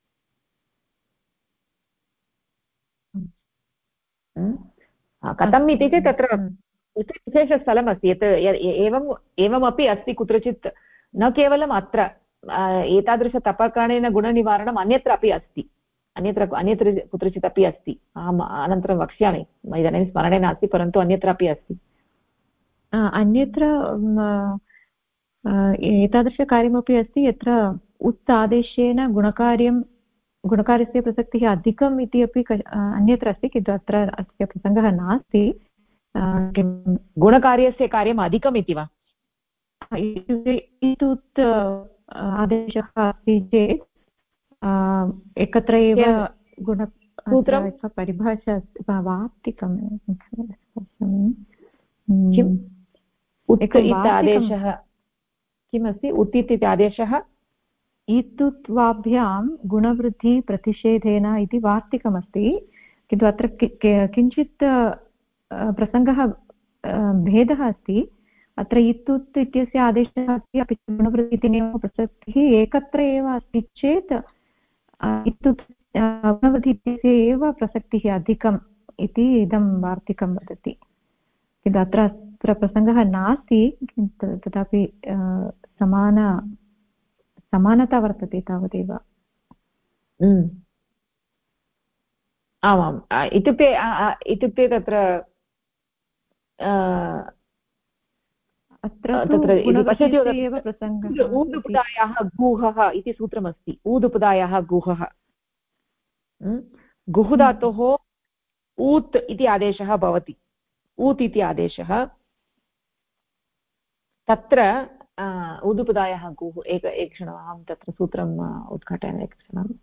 कथम् इति चेत् तत्र विशेषस्थलमस्ति यत् एवमपि अस्ति कुत्रचित्, न केवलम् अत्र एतादृशतपकरणेन गुणनिवारणम् अन्यत्रापि अस्ति, अन्यत्र कुत्रचित् अपि अस्ति। अहम् अनन्तरं वक्ष्यामि, इदानीं स्मरणे नास्ति, परन्तु अन्यत्रापि अस्ति। अन्यत्र एतादृशकार्यमपि अस्ति यत्र उत् आदेशेन गुणकार्यस्य प्रसक्तिः अधिकम् इति अपि अन्यत्र अस्ति, किन्तु अत्र अस्य प्रसङ्गः नास्ति। गुणकार्यस्य कार्यम् अधिकम् इति वा? इत्युक्ते इतुत् आदेशः अस्ति चेत् एकत्र एव गुणसूत्रं परिभाषा अस्ति वार्तिकम्। आदेशः किमस्ति? उत् इति आदेशः इतुत्वाभ्यां गुणवृद्धिप्रतिषेधेन इति वार्तिकमस्ति, किन्तु अत्र किञ्चित् प्रसङ्गः भेदः अस्ति। अत्र इतुत् इत्यस्य आदेशः अस्ति, अपि च गुणवृद्धिः प्रसक्तिः एकत्र एव अस्ति चेत् इतुत् गुणवृद्धि इत्यस्य एव प्रसक्तिः अधिकम् इति इदं वार्तिकं वदति। किन्तु अत्र प्रसङ्गः नास्ति, किन्तु तथापि समानता वर्तते तावदेव। आमाम्, इत्युक्ते तत्र एव प्रसङ्गः ऊदुपदायाः गुहः इति सूत्रमस्ति। ऊदुपदायाः गुहः, गुः धातोः ऊत् इति आदेशः भवति। ऊत् इति आदेशः तत्र ऊदुपदायाः गुः। एकक्षणम्, अहं तत्र सूत्रम् उद्घाटयामि। एकक्षणम्।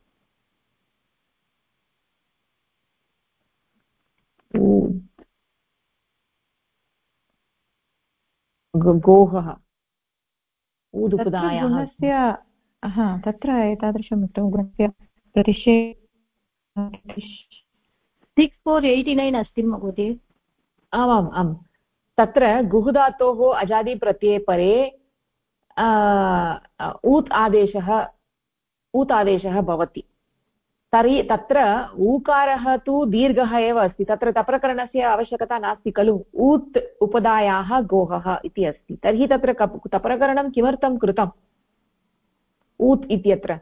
गोहः ऊदुपदायाः गुणस्य, तत्र एतादृशम् उक्तं गुणस्य प्रतिषेध 6489 अस्ति महोदय। आमाम् आम्, तत्र गुः धातोः अजादिप्रत्यये परे ऊत् आदेशः भवति तर्हि तत्र ऊकारः तु दीर्घः एव अस्ति तत्र तप्रकरणस्य आवश्यकता नास्ति खलु ऊत् उपधायाः गोहः इति अस्ति तर्हि तत्र तप्रकरणं किमर्थं कृतम् ऊत् इत्यत्र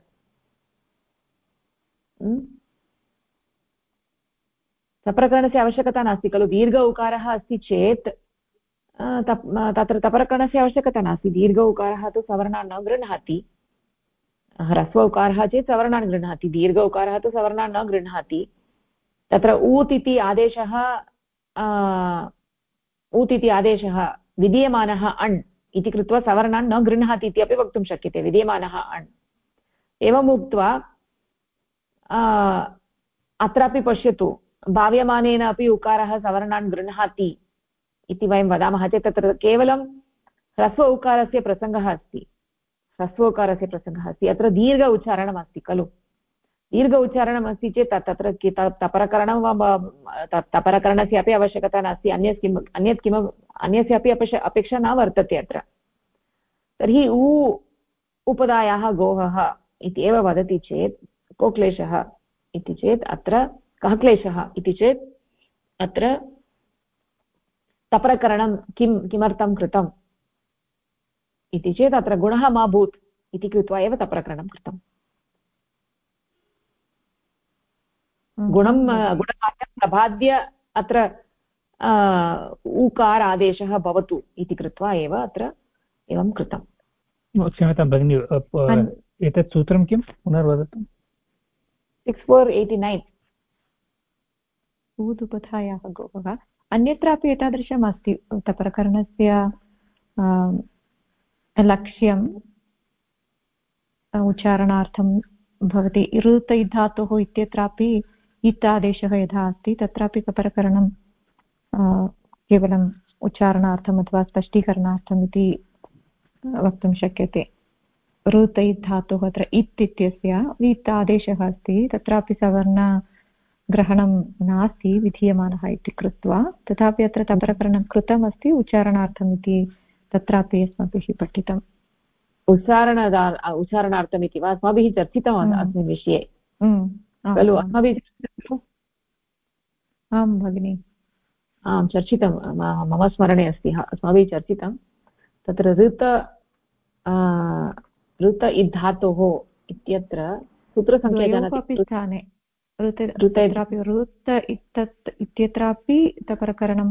तप्रकरणस्य आवश्यकता नास्ति खलु दीर्घ उकारः अस्ति चेत् तत्र तप्रकरणस्य आवश्यकता नास्ति दीर्घ उकारः तु सवर्णान् न गृह्णाति ह्रस्व उकारः चेत् सवर्णान् गृह्णाति दीर्घ उकारः तु सवर्णान् न गृह्णाति तत्र ऊत् इति आदेशः विधीयमानः अण् इति कृत्वा सवर्णान् न गृह्णाति इति अपि वक्तुं शक्यते विधीयमानः अण् एवम् उक्त्वा अत्रापि पश्यतु भाव्यमानेन अपि उकारः सवर्णान् गृह्णाति इति वयं वदामः चेत् तत्र केवलं ह्रस्व उकारस्य प्रसङ्गः अस्ति अत्र दीर्घ उच्चारणम् अस्ति खलु दीर्घ उच्चारणम् अस्ति चेत् तत्र तपरकरणं वा तपरकरणस्य अपि आवश्यकता नास्ति अन्यस्य अपि अपेक्षा न वर्तते अत्र तर्हि उपधायाः गोहः इति एव वदति चेत् को क्लेशः इति चेत् अत्र कः क्लेशः इति चेत् अत्र तप्रकरणं किमर्थं कृतम् इति चेत् अत्र गुणः मा भूत् इति कृत्वा एव तप्रकरणं कृतम् गुणकार्यं प्रबाद्य अत्र ऊकार आदेशः भवतु इति कृत्वा एव अत्र एवं कृतम् क्षम्यतां भगिनि एतत् सूत्रं किं पुनर्वदतु 6489 ऊदुपथायाः गोपः अन्यत्रापि एतादृशम् अस्ति तप्रकरणस्य लक्ष्यं उच्चारणार्थं भवति ऋत धातोः इत्यत्रापि इत् आदेशः यथा अस्ति तत्रापि तप्रकरणं केवलम् उच्चारणार्थम् अथवा स्पष्टीकरणार्थम् इति वक्तुं शक्यते ऋत धातोः अत्र इत् इत्यस्य इत् आदेशः अस्ति तत्रापि सवर्णग्रहणं नास्ति विधीयमानः इति कृत्वा तथापि अत्र तप्रकरणं कृतमस्ति उच्चारणार्थम् इति तत्रापि अस्माभिः पठितम् उच्चारणार्थमिति वा अस्माभिः चर्चितम् अस्मिन् विषये खलु अस्माभिः आं भगिनि आं चर्चितं मम स्मरणे अस्ति अस्माभिः चर्चितं तत्र ऋत इद्धातोः इत्यत्र सूत्रसङ्ख्या जानाति स्थाने ऋत इत्यत्रापि तप्रकरणं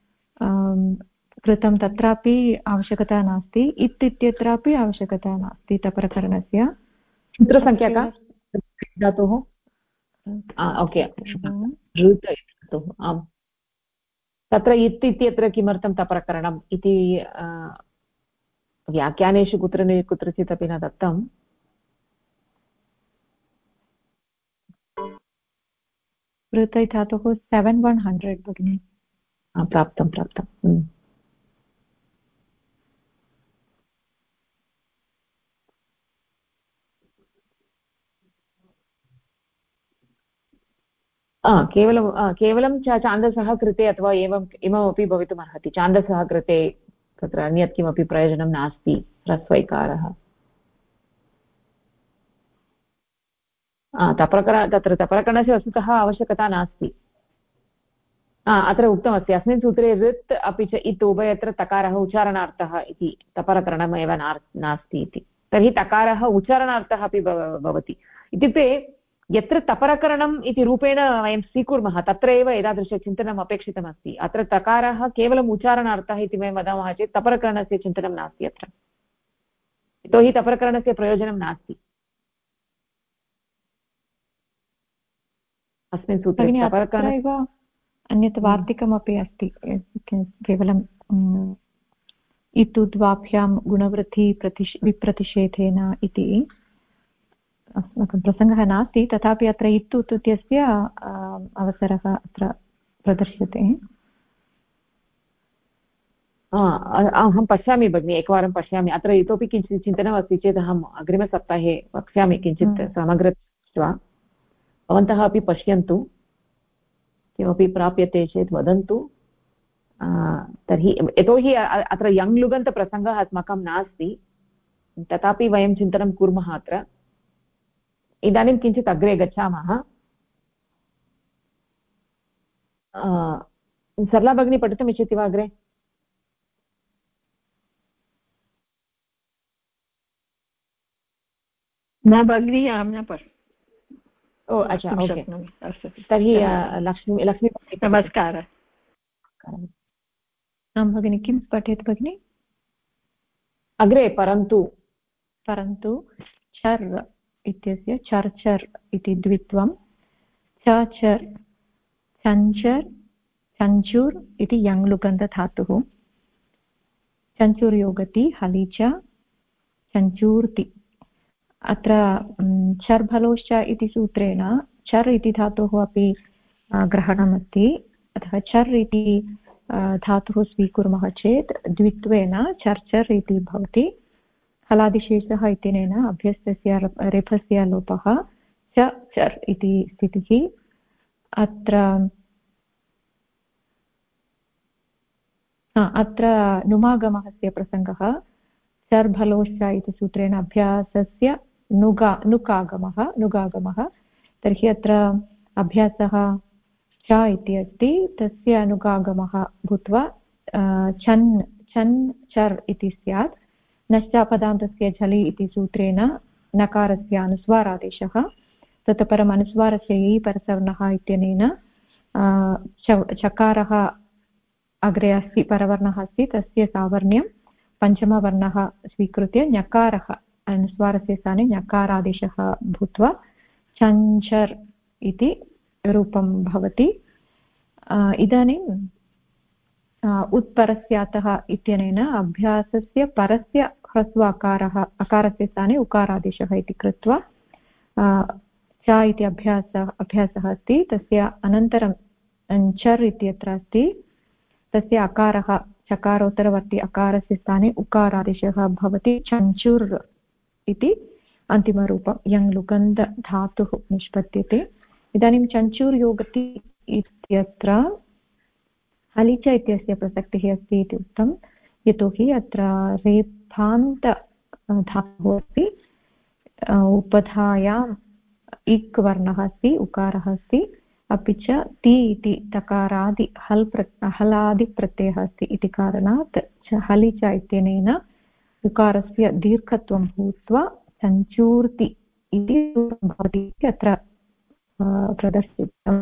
कृतं तत्रापि आवश्यकता नास्ति इत् इत्यत्रापि आवश्यकता नास्ति तप्रकरणस्य सूत्रसङ्ख्या का धातोः ओके ऋत धातोः आम् तत्र इत् इत्यत्र किमर्थं तप्रकरणम् इति व्याख्यानेषु कुत्रचित् अपि न दत्तं ऋत धातोः 7100 भगिनि प्राप्तं केवलं छान्दसः कृते अथवा इममपि भवितुमर्हति छान्दसः कृते तत्र अन्यत् किमपि प्रयोजनं नास्ति ह्रस्वैकारः तत्र तप्रकरणस्य वस्तुतः आवश्यकता नास्ति अत्र उक्तमस्ति अस्मिन् सूत्रे ऋत् अपि च इत् उभयत्र तकारः उच्चारणार्थः इति तपरकरणमेव नास्ति इति तर्हि तकारः उच्चारणार्थः अपि भवति इत्युक्ते यत्र तपरकरणम् इति रूपेण वयं स्वीकुर्मः तत्र एव एतादृशचिन्तनम् अपेक्षितमस्ति अत्र तकारः केवलम् उच्चारणार्थः इति वयं वदामः चेत् तपरकरणस्य चिन्तनं नास्ति अत्र यतोहि तपरकरणस्य प्रयोजनं नास्ति अस्मिन् सूत्रे तपरकरणेव अन्यत् वार्तिकमपि अस्ति केवलं इतुद्वाभ्यां गुणवृद्धि विप्रतिषेधेन इति अस्माकं प्रसङ्गः नास्ति तथापि अत्र इत्तु इत्यस्य अवसरः अत्र प्रदर्श्यते अहं पश्यामि भगिनि एकवारं पश्यामि अत्र इतोपि किञ्चित् चिन्तनमस्ति चेत् अहम् अग्रिमसप्ताहे वक्ष्यामि किञ्चित् समग्रतया दृष्ट्वा भवन्तः अपि पश्यन्तु किमपि प्राप्यते चेत् वदन्तु तर्हि यतोहि अत्र यङ् लुगन्तप्रसङ्गः अस्माकं नास्ति तथापि वयं चिन्तनं कुर्मः अत्र। इदानीं किञ्चित् अग्रे गच्छामः। सरला भगिनी पठितुम् इच्छति वा अग्रे? न भगिनी, अहं न ओ अच्छा, ओके। तर्हि लक्ष्मी नमस्कारः। आं भगिनि, किं पठेत् भगिनि? अग्रे परन्तु चर् इत्यस्य चर्चर् इति द्वित्वं, चर् चञ्चर् चञ्चूर् इति यङ्लुगन्धधातुः, चञ्चूर् योगति हलि च चञ्चूर्ति। अत्र चर् इति सूत्रेण चर् इति धातोः अपि ग्रहणमस्ति। अतः चर् इति धातुः स्वीकुर्मः चेत् द्वित्वेन चर्चर् इति भवति। हलादिशेषः इत्यनेन अभ्यस्तस्य रेफस्य लोपः, चर् इति स्थितिः। अत्र नुमागमस्य प्रसङ्गः। चर्भलोश्च इति सूत्रेण अभ्यासस्य नुगागमः। तर्हि अत्र अभ्यासः च इति अस्ति, तस्य अनुगागमः भूत्वा चन् चर् इति स्यात्। नश्चापदान्तस्य झलि इति सूत्रेण नकारस्य अनुस्वारादेशः। ततः परम् अनुस्वारस्य यै परसवर्णः इत्यनेन चकारः अग्रे अस्ति, परवर्णः अस्ति, तस्य सावर्ण्यं पञ्चमवर्णः स्वीकृत्य ञकारः अनुस्वारस्य स्थाने ञकारादेशः भूत्वा चञ्चर् इति रूपं भवति। इदानीं उत्परस्यातः इत्यनेन अभ्यासस्य परस्य ह्रस्व अकारस्य स्थाने उकारादेशः इति कृत्वा च इति अभ्यासः अस्ति, तस्य अनन्तरं चर् इत्यत्र अस्ति, तस्य अकारः चकारोत्तरवर्ति अकारस्य स्थाने उकारादेशः भवति, चञ्चुर् इति अन्तिमरूपं यङ्लुगन्ध धातुः निष्पद्यते। इदानीं चञ्चूर् योगति इत्यत्र हलिच इत्यस्य प्रसक्तिः अस्ति इति उक्तं, यतोहि अत्र रेफान्त धातुः अस्ति, उपधायाम् इक् वर्णः अस्ति, उकारः अस्ति, अपि च ति इति तकारादि हलादिप्रत्ययः अस्ति इति कारणात् हलिच इत्यनेन उकारस्य दीर्घत्वं भूत्वा चञ्चूर्ति इति भवति अत्र प्रदर्शितम्।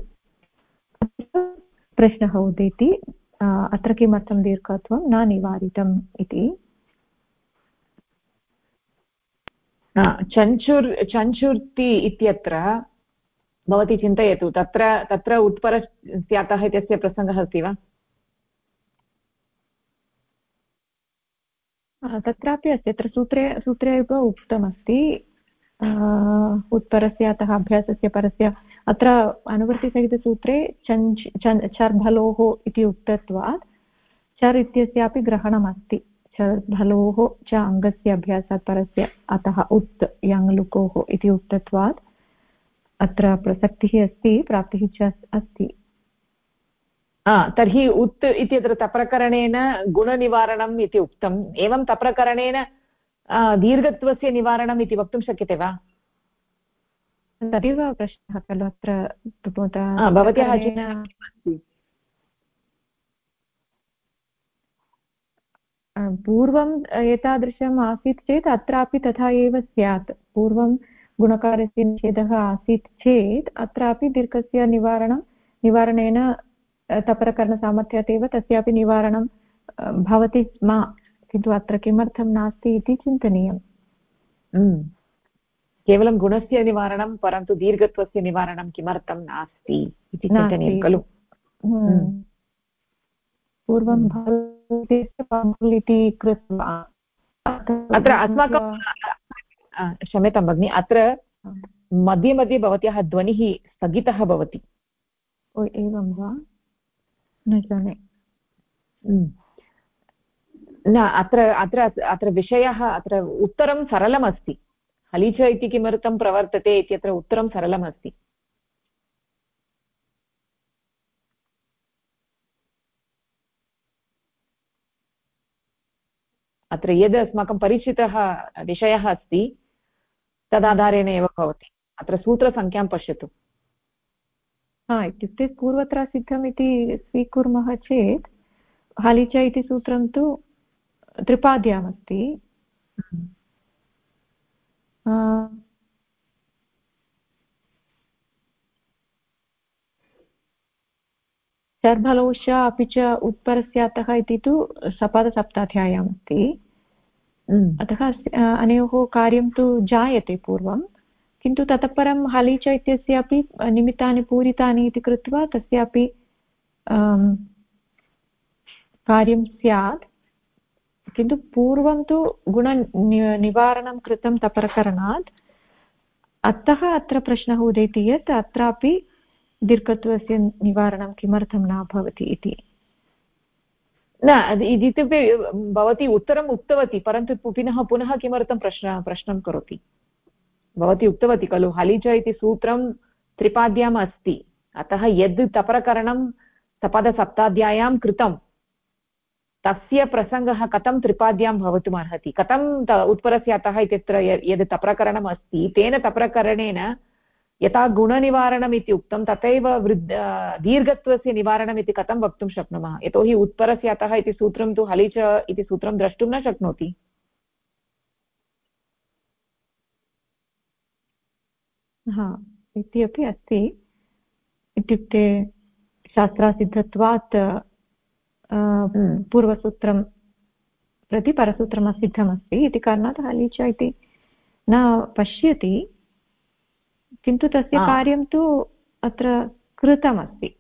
प्रश्नः उदेति, अत्र किमर्थं दीर्घत्वं न निवारितम् इति। चञ्चूर्ति इत्यत्र भवती चिन्तयतु, तत्र उत्परस्यातः इत्यस्य प्रसङ्गः अस्ति वा? तत्रापि अस्ति, अत्र सूत्रे एव उक्तमस्ति उत्परस्यातः अभ्यासस्य परस्य। अत्र अनुवृत्तिसहितसूत्रे चर्भलोः इति उक्तत्वात् चर् इत्यस्यापि ग्रहणमस्ति। चर्भलोः च अङ्गस्य अभ्यासात् परस्य अतः उत् यङ्लुकोः इति उक्तत्वात् अत्र प्रसक्तिः अस्ति, प्राप्तिः च अस्ति। तर्हि उत् इत्यत्र तप्रकरणेन गुणनिवारणम् इति उक्तम्, एवं तप्रकरणेन दीर्घत्वस्य निवारणम् इति वक्तुं शक्यते वा? तदेव प्रश्नः खलु अत्र भवत्याः पूर्वम् एतादृशम् आसीत् चेत् अत्रापि तथा एव स्यात्। पूर्वं गुणकारस्य निषेधः आसीत् चेत् अत्रापि दीर्घस्य निवारणेन तप्रकरणसामर्थ्यात् एव तस्यापि निवारणं भवति स्म, किन्तु अत्र किमर्थं नास्ति इति चिन्तनीयम्। केवलं गुणस्य निवारणं, परन्तु दीर्घत्वस्य निवारणं किमर्थं नास्ति इति चिन्तनीयं खलु। पूर्वं इति कृत्वा अत्र अस्माकं क्षम्यतां भगिनि, अत्र मध्ये मध्ये भवत्याः ध्वनिः स्थगितः भवति। ओ एवं वा? न जाने। न अत्र विषयः, अत्र उत्तरं सरलमस्ति। हलिच इति किमर्थं प्रवर्तते इत्यत्र उत्तरं सरलमस्ति। अत्र यद् अस्माकं परिचितः विषयः अस्ति तदाधारेण एव भवति। अत्र सूत्रसङ्ख्यां पश्यतु। इत्युक्ते पूर्वत्र सिद्धम् इति स्वीकुर्मः चेत् हलिच इति सूत्रं तु त्रिपाद्यामस्ति। शर्भलोष अपि च उत्परस्यातः इति तु सपादसप्ताध्याय्याम् अस्ति। अतः अनयोः कार्यं तु जायते पूर्वं, किन्तु ततः परं हलिच इत्यस्यापि निमित्तानि पूरितानि इति कृत्वा तस्यापि कार्यं स्यात्, किन्तु पूर्वं तु गुणनिवारणं कृतं तपरकरणात्। अतः अत्र प्रश्नः उदेति यत् अत्रापि दीर्घत्वस्य निवारणं किमर्थं न भवति इति। न इत्युक्ते भवती उत्तरम् उक्तवती, परन्तु पुनः किमर्थं प्रश्नं करोति? भवती उक्तवती खलु हलिच इति सूत्रं त्रिपाद्याम् अस्ति, अतः यद् तपरकरणं सपादसप्ताध्याय्यां कृतं तस्य प्रसङ्गः कथं त्रिपाद्यां भवितुमर्हति? कथं उत्परस्य अतः इत्यत्र यद् तपरकरणम् अस्ति तेन तपरकरणेन यथा गुणनिवारणम् इति उक्तं तथैव दीर्घत्वस्य निवारणम् इति कथं वक्तुं शक्नुमः? यतोहि उत्परस्य अतः इति सूत्रं तु हलिच इति सूत्रं द्रष्टुं न शक्नोति। इति अपि अस्ति। इत्युक्ते शास्त्रासिद्धत्वात् पूर्वसूत्रं प्रति परसूत्रम् असिद्धमस्ति इति कारणात् हलिच इति न पश्यति, किन्तु तस्य कार्यं तु अत्र कृतमस्ति।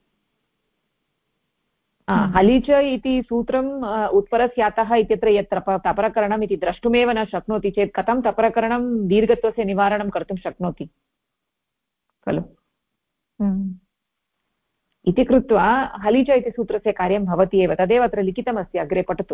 हलिच इति सूत्रम् उत्परस्यातः इत्यत्र यत् तपरकरणम् इति द्रष्टुमेव न शक्नोति चेत् कथं तपरकरणं दीर्घत्वस्य निवारणं कर्तुं शक्नोति खलु? इति कृत्वा हलिच इति सूत्रस्य कार्यं भवति एव, तदेव अत्र लिखितमस्ति। अग्रे पठतु।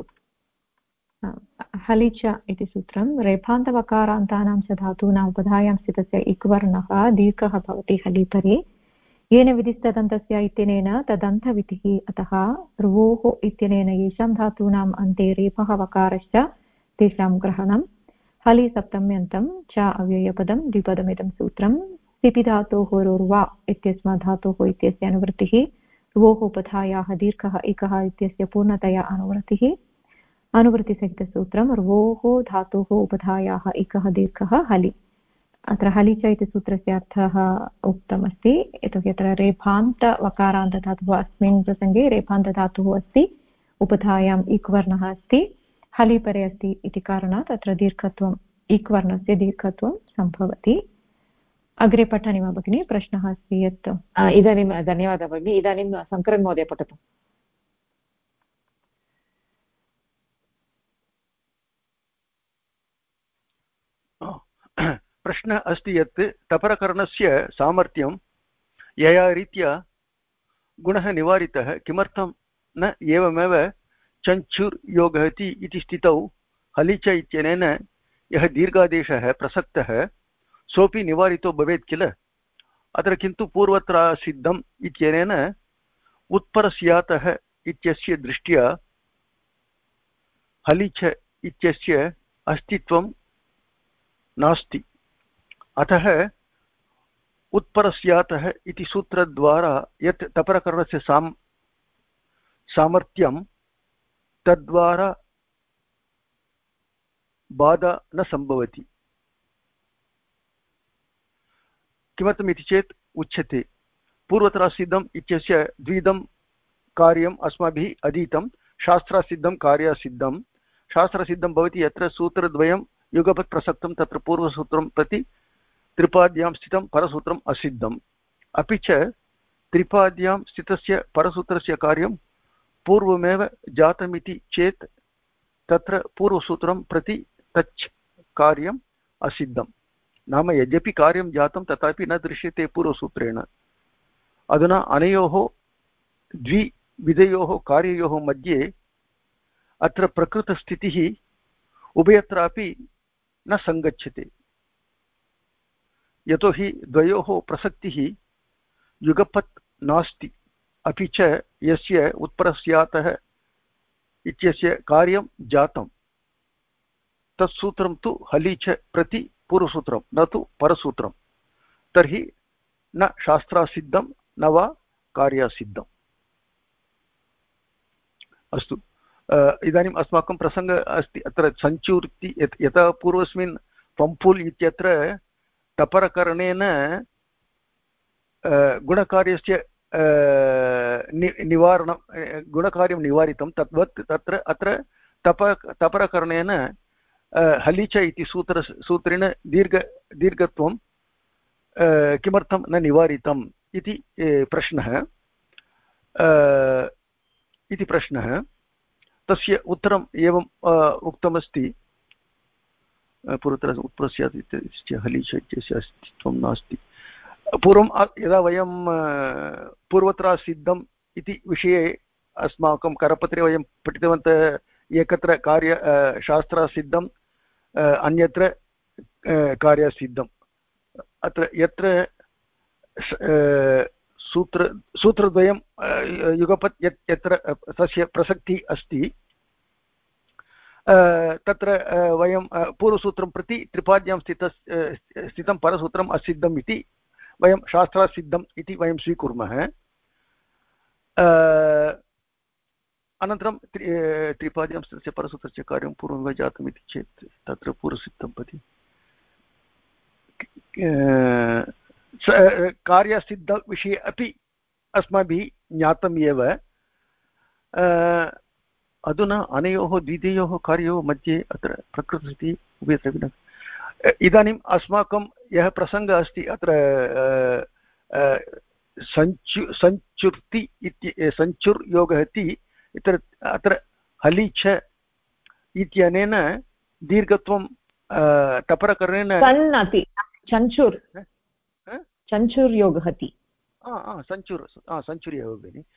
हलिच इति सूत्रं रेफान्तवकारान्तानां च धातूनाम् उपधायां स्थितस्य इक्वर्णः दीर्घः भवति हलिपरे, येन विधिस्तदन्तस्य इत्यनेन तदन्तविधिः। अतः र्वोः इत्यनेन येषां धातूनाम् अन्ते रेफः वकारश्च तेषां ग्रहणं। हलि सप्तम्यन्तं च अव्ययपदं द्विपदमिदं सूत्रं। सिपि धातोः रुर्वा इत्यस्मात् धातोः इत्यस्य अनुवृत्तिः, र्वोः उपधायाः दीर्घः इकः इत्यस्य पूर्णतया अनुवृत्तिः। अनुवृत्तिसहितसूत्रं र्वोः धातोः उपधायाः इकः दीर्घः हलि। अत्र हलिच इति सूत्रस्य अर्थः उक्तमस्ति, यतोहि अत्र रेफान्तवकारान्तधातुः अस्मिन् प्रसङ्गे रेफान्तधातुः अस्ति, उपधायाम् इक्वर्णः अस्ति, हलिपरे अस्ति इति कारणात् अत्र दीर्घत्वम् इक्वर्णस्य दीर्घत्वं सम्भवति। अग्रे पठामि वा भगिनि? प्रश्नः अस्ति यत् इदानीं धन्यवादः भगिनि। इदानीं शङ्करन् महोदय पठतु। प्रश्नः अस्ति यत् तपरकरणस्य सामर्थ्यं यया रीत्या गुणः निवारितः किमर्थं न एवमेव चञ्चुर् योगः इति स्थितौ हलिच इत्यनेन यः दीर्घादेशः प्रसक्तः सोऽपि निवारितो भवेत् किल? अत्र किन्तु पूर्वत्र सिद्धम् इत्यनेन उत्परस्यातः इत्यस्य दृष्ट्या हलिच इत्यस्य अस्तित्वं नास्ति। अतः उत्परस्यातः इति सूत्रद्वारा यत् तपरकरणस्य सामर्थ्यं तद्वारा बाधा न सम्भवति। किमर्थमिति चेत् उच्यते पूर्वतरसिद्धम् इत्यस्य द्विधं कार्यम् अस्माभिः अधीतं, शास्त्रसिद्धं कार्यसिद्धं। शास्त्रसिद्धं भवति यत्र सूत्रद्वयं युगपत् प्रसक्तं, तत्र पूर्वसूत्रं प्रति त्रिपाद्यां स्थितं परसूत्रम् असिद्धम्। अपि च त्रिपाद्यां स्थितस्य परसूत्रस्य कार्यं पूर्वमेव जातमिति चेत् तत्र पूर्वसूत्रं प्रति तच् कार्यम् असिद्धम्। नाम यद्यपि कार्यं जातं तथापि न दृश्यते पूर्वसूत्रेण। अधुना अनयोः द्विविधयोः कार्ययोः मध्ये अत्र प्रकृतस्थितिः उभयत्रापि न सङ्गच्छते, यतोहि द्वयोः प्रसक्तिः युगपत् नास्ति। अपि च यस्य उत्परस्यातः इत्यस्य कार्यं जातं तत्सूत्रं तु हलीच प्रति पूर्वसूत्रं न तु परसूत्रं तर्हि न शास्त्रासिद्धं न वा कार्यासिद्धम् अस्तु इदानीम् अस्माकं प्रसङ्गः अस्ति अत्र सञ्चूर्ति यथा पूर्वस्मिन् पम्पूल् इत्यत्र तपरकरणेन गुणकार्यस्य निवारणं गुणकार्यं निवारितं तद्वत् तत्र अत्र तपरकरणेन हलिच इति सूत्रेण दीर्घत्वं किमर्थं न निवारितम् इति प्रश्नः तस्य उत्तरम् एवम् उक्तमस्ति पूर्वत्र उत्परस्यात् इत्यस्य हलिच इत्यस्य अस्तित्वं नास्ति पूर्वं यदा वयं पूर्वत्र सिद्धम् इति विषये अस्माकं करपत्रे वयं पठितवन्तः एकत्र शास्त्रसिद्धम् अन्यत्र कार्यसिद्धम् अत्र यत्र सूत्रद्वयं युगपत् यत्र तस्य प्रसक्तिः अस्ति तत्र वयं पूर्वसूत्रं प्रति त्रिपाद्यां स्थितं परसूत्रम् असिद्धम् इति वयं शास्त्रासिद्धम् इति वयं स्वीकुर्मः अनन्तरं त्रिपाद्यां स्थितस्य परसूत्रस्य कार्यं पूर्वमेव जातम् इति चेत् तत्र पूर्वसिद्धं प्रति कार्यसिद्धविषये अपि अस्माभिः ज्ञातम् एव अधुना अनयोः द्वितीयोः कार्योः मध्ये अत्र प्रकृतिः उभयत्र इदानीम् अस्माकं यः प्रसङ्गः अस्ति अत्र सञ्चुर्ति इति सञ्चुर्योगः इति अत्र हलिच इत्यनेन दीर्घत्वं तपरकरणेन चञ्चुर्योगः इति सञ्चुर् एव भगिनि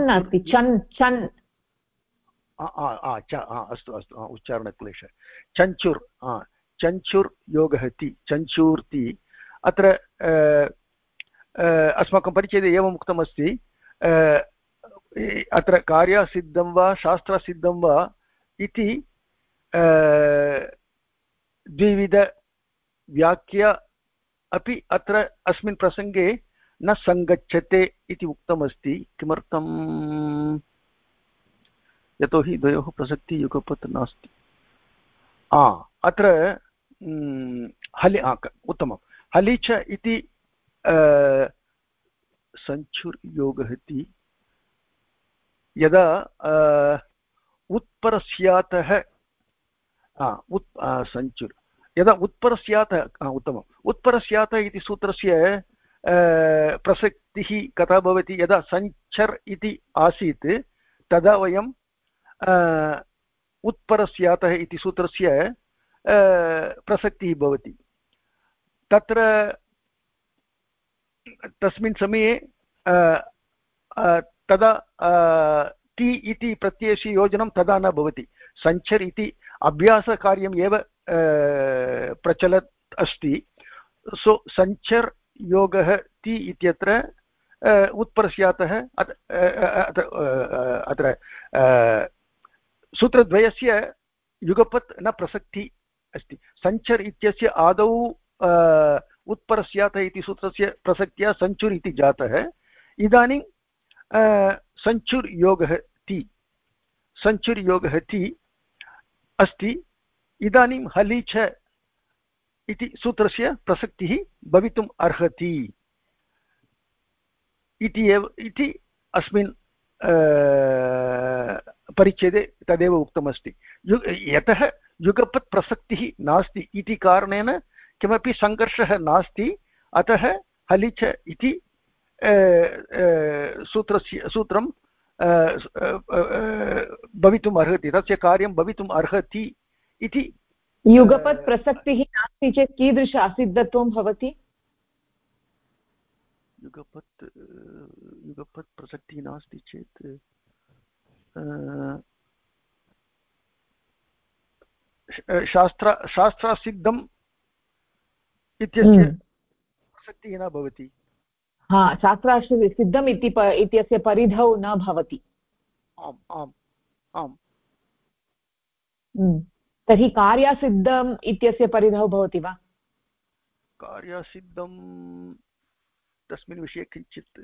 अस्तु अस्तु उच्चारणक्लेशः चञ्चुर् योगः इति चञ्चूर्ति अत्र अस्माकं परिचये एवम् उक्तमस्ति अत्र कार्यसिद्धं वा शास्त्रसिद्धं वा इति द्विविधव्याख्या अपि अत्र अस्मिन् प्रसङ्गे न सङ्गच्छते इति उक्तमस्ति किमर्थम् यतोहि द्वयोः प्रसक्तिः युगपत् नास्ति अत्र उत्तमं हलिच इति सञ्चुर्योगः इति यदा उत्परस्यातः सञ्चुर् यदा उत्परस्यातः उत्तमम् उत्परस्यातः इति सूत्रस्य प्रसक्तिः कथा भवति यदा सञ्चर् इति आसीत् तदा वयं उत्परस्यातः इति सूत्रस्य प्रसक्तिः भवति तत्र तस्मिन् समये तदा ति इति प्रत्ययस्य योजनं तदा न भवति सञ्चर् इति अभ्यासकार्यम् एव प्रचलत् अस्ति सो सञ्चर् योगः ति इत्यत्र उत्परस्यातः अत्र सूत्रद्वयस्य युगपत् न प्रसक्तिः अस्ति सञ्चर् इत्यस्य आदौ उत्परस्यातः इति सूत्रस्य प्रसक्त्या सञ्चुर् इति जातः इदानीं सञ्चुर् योगः ति अस्ति इदानीं हलिच इति सूत्रस्य प्रसक्तिः भवितुम् अर्हति इति अस्मिन् परिच्छेदे तदेव उक्तमस्ति यतः युगपत् प्रसक्तिः नास्ति इति कारणेन किमपि सङ्घर्षः नास्ति अतः हलिच इति सूत्रं भवितुम् अर्हति तस्य कार्यं भवितुम् अर्हति इति युगपत् प्रसक्तिः नास्ति चेत् कीदृश असिद्धत्वं भवति युगपत् प्रसक्तिः नास्ति चेत् शास्त्रासिद्धम् इत्यस्य प्रसक्तिः न भवति शास्त्रासिद्धम् इत्यस्य परिधौ न भवति आम् आम् आम् तर्हि कार्यसिद्धम् इत्यस्य परिधौ भवति वा? कार्यसिद्धं तस्मिन् विषये किञ्चित्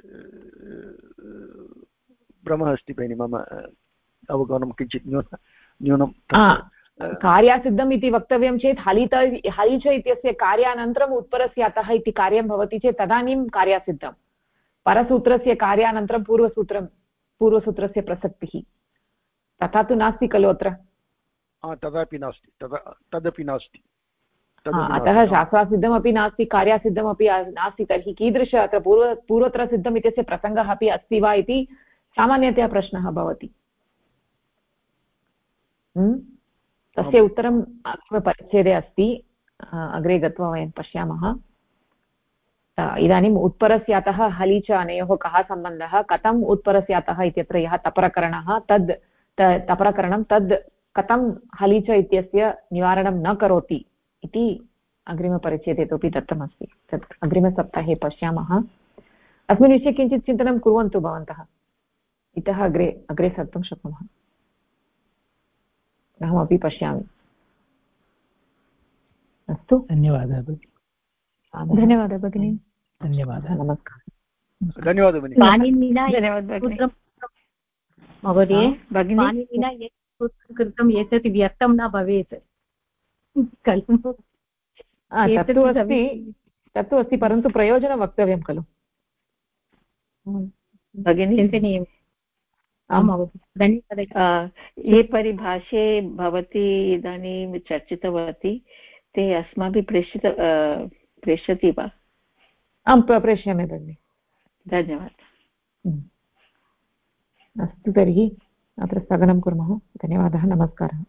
भ्रमः अस्ति भगिनि, मम अवगमनं किञ्चित् न्यूनं। कार्यासिद्धम् इति वक्तव्यं चेत् हलिच इत्यस्य कार्यानन्तरम् उत्परस्य अतः इति कार्यं भवति चेत् तदानीं कार्यासिद्धं। परसूत्रस्य कार्यानन्तरं पूर्वसूत्रस्य प्रसक्तिः तथा तु नास्ति खलु अत्र। तदपि नास्ति, तदपि नास्ति। अतः शास्त्रासिद्धमपि नास्ति, कार्यासिद्धमपि नास्ति। तर्हि कीदृश अत्र पूर्वत्रसिद्धम् इत्यस्य प्रसङ्गः अपि अस्ति वा इति सामान्यतया प्रश्नः भवति। तस्य उत्तरम् अग्रिमपरिच्छेदे अस्ति, अग्रे गत्वा वयं पश्यामः। इदानीम् उत्परस्य अतः हलि च अनयोः कः सम्बन्धः, कथम् उत्परस्य अतः इत्यत्र यः तपरकरणः तपरकरणं तद् कथं हलि च इत्यस्य निवारणं न करोति इति अग्रिमपरिच्छेदे इतोपि दत्तमस्ति। तत् अग्रिमसप्ताहे पश्यामः। अस्मिन् विषये किञ्चित् चिन्तनं कुर्वन्तु भवन्तः, इतः अग्रे सर्तुं शक्नुमः। अहमपि पश्यामि। अस्तु, धन्यवादः भगिनि। धन्यवादः भगिनि। धन्यवादः, नमस्कारः। धन्यवादः भगिनि। पाणिनिना महोदय, पाणिनिना यत् सूत्रं कृतम् एतत् व्यर्थं न भवेत् खलु। तत्तु अस्ति, परन्तु प्रयोजनं वक्तव्यं खलु भगिनी। ये परिभाषे भवती इदानीं चर्चितवती ते अस्माभिः प्रेषयति वा? आं प्रेषयामि भगिनि। धन्यवादः। अस्तु, तर्हि अत्र स्थगनं कुर्मः। धन्यवादः, नमस्कारः।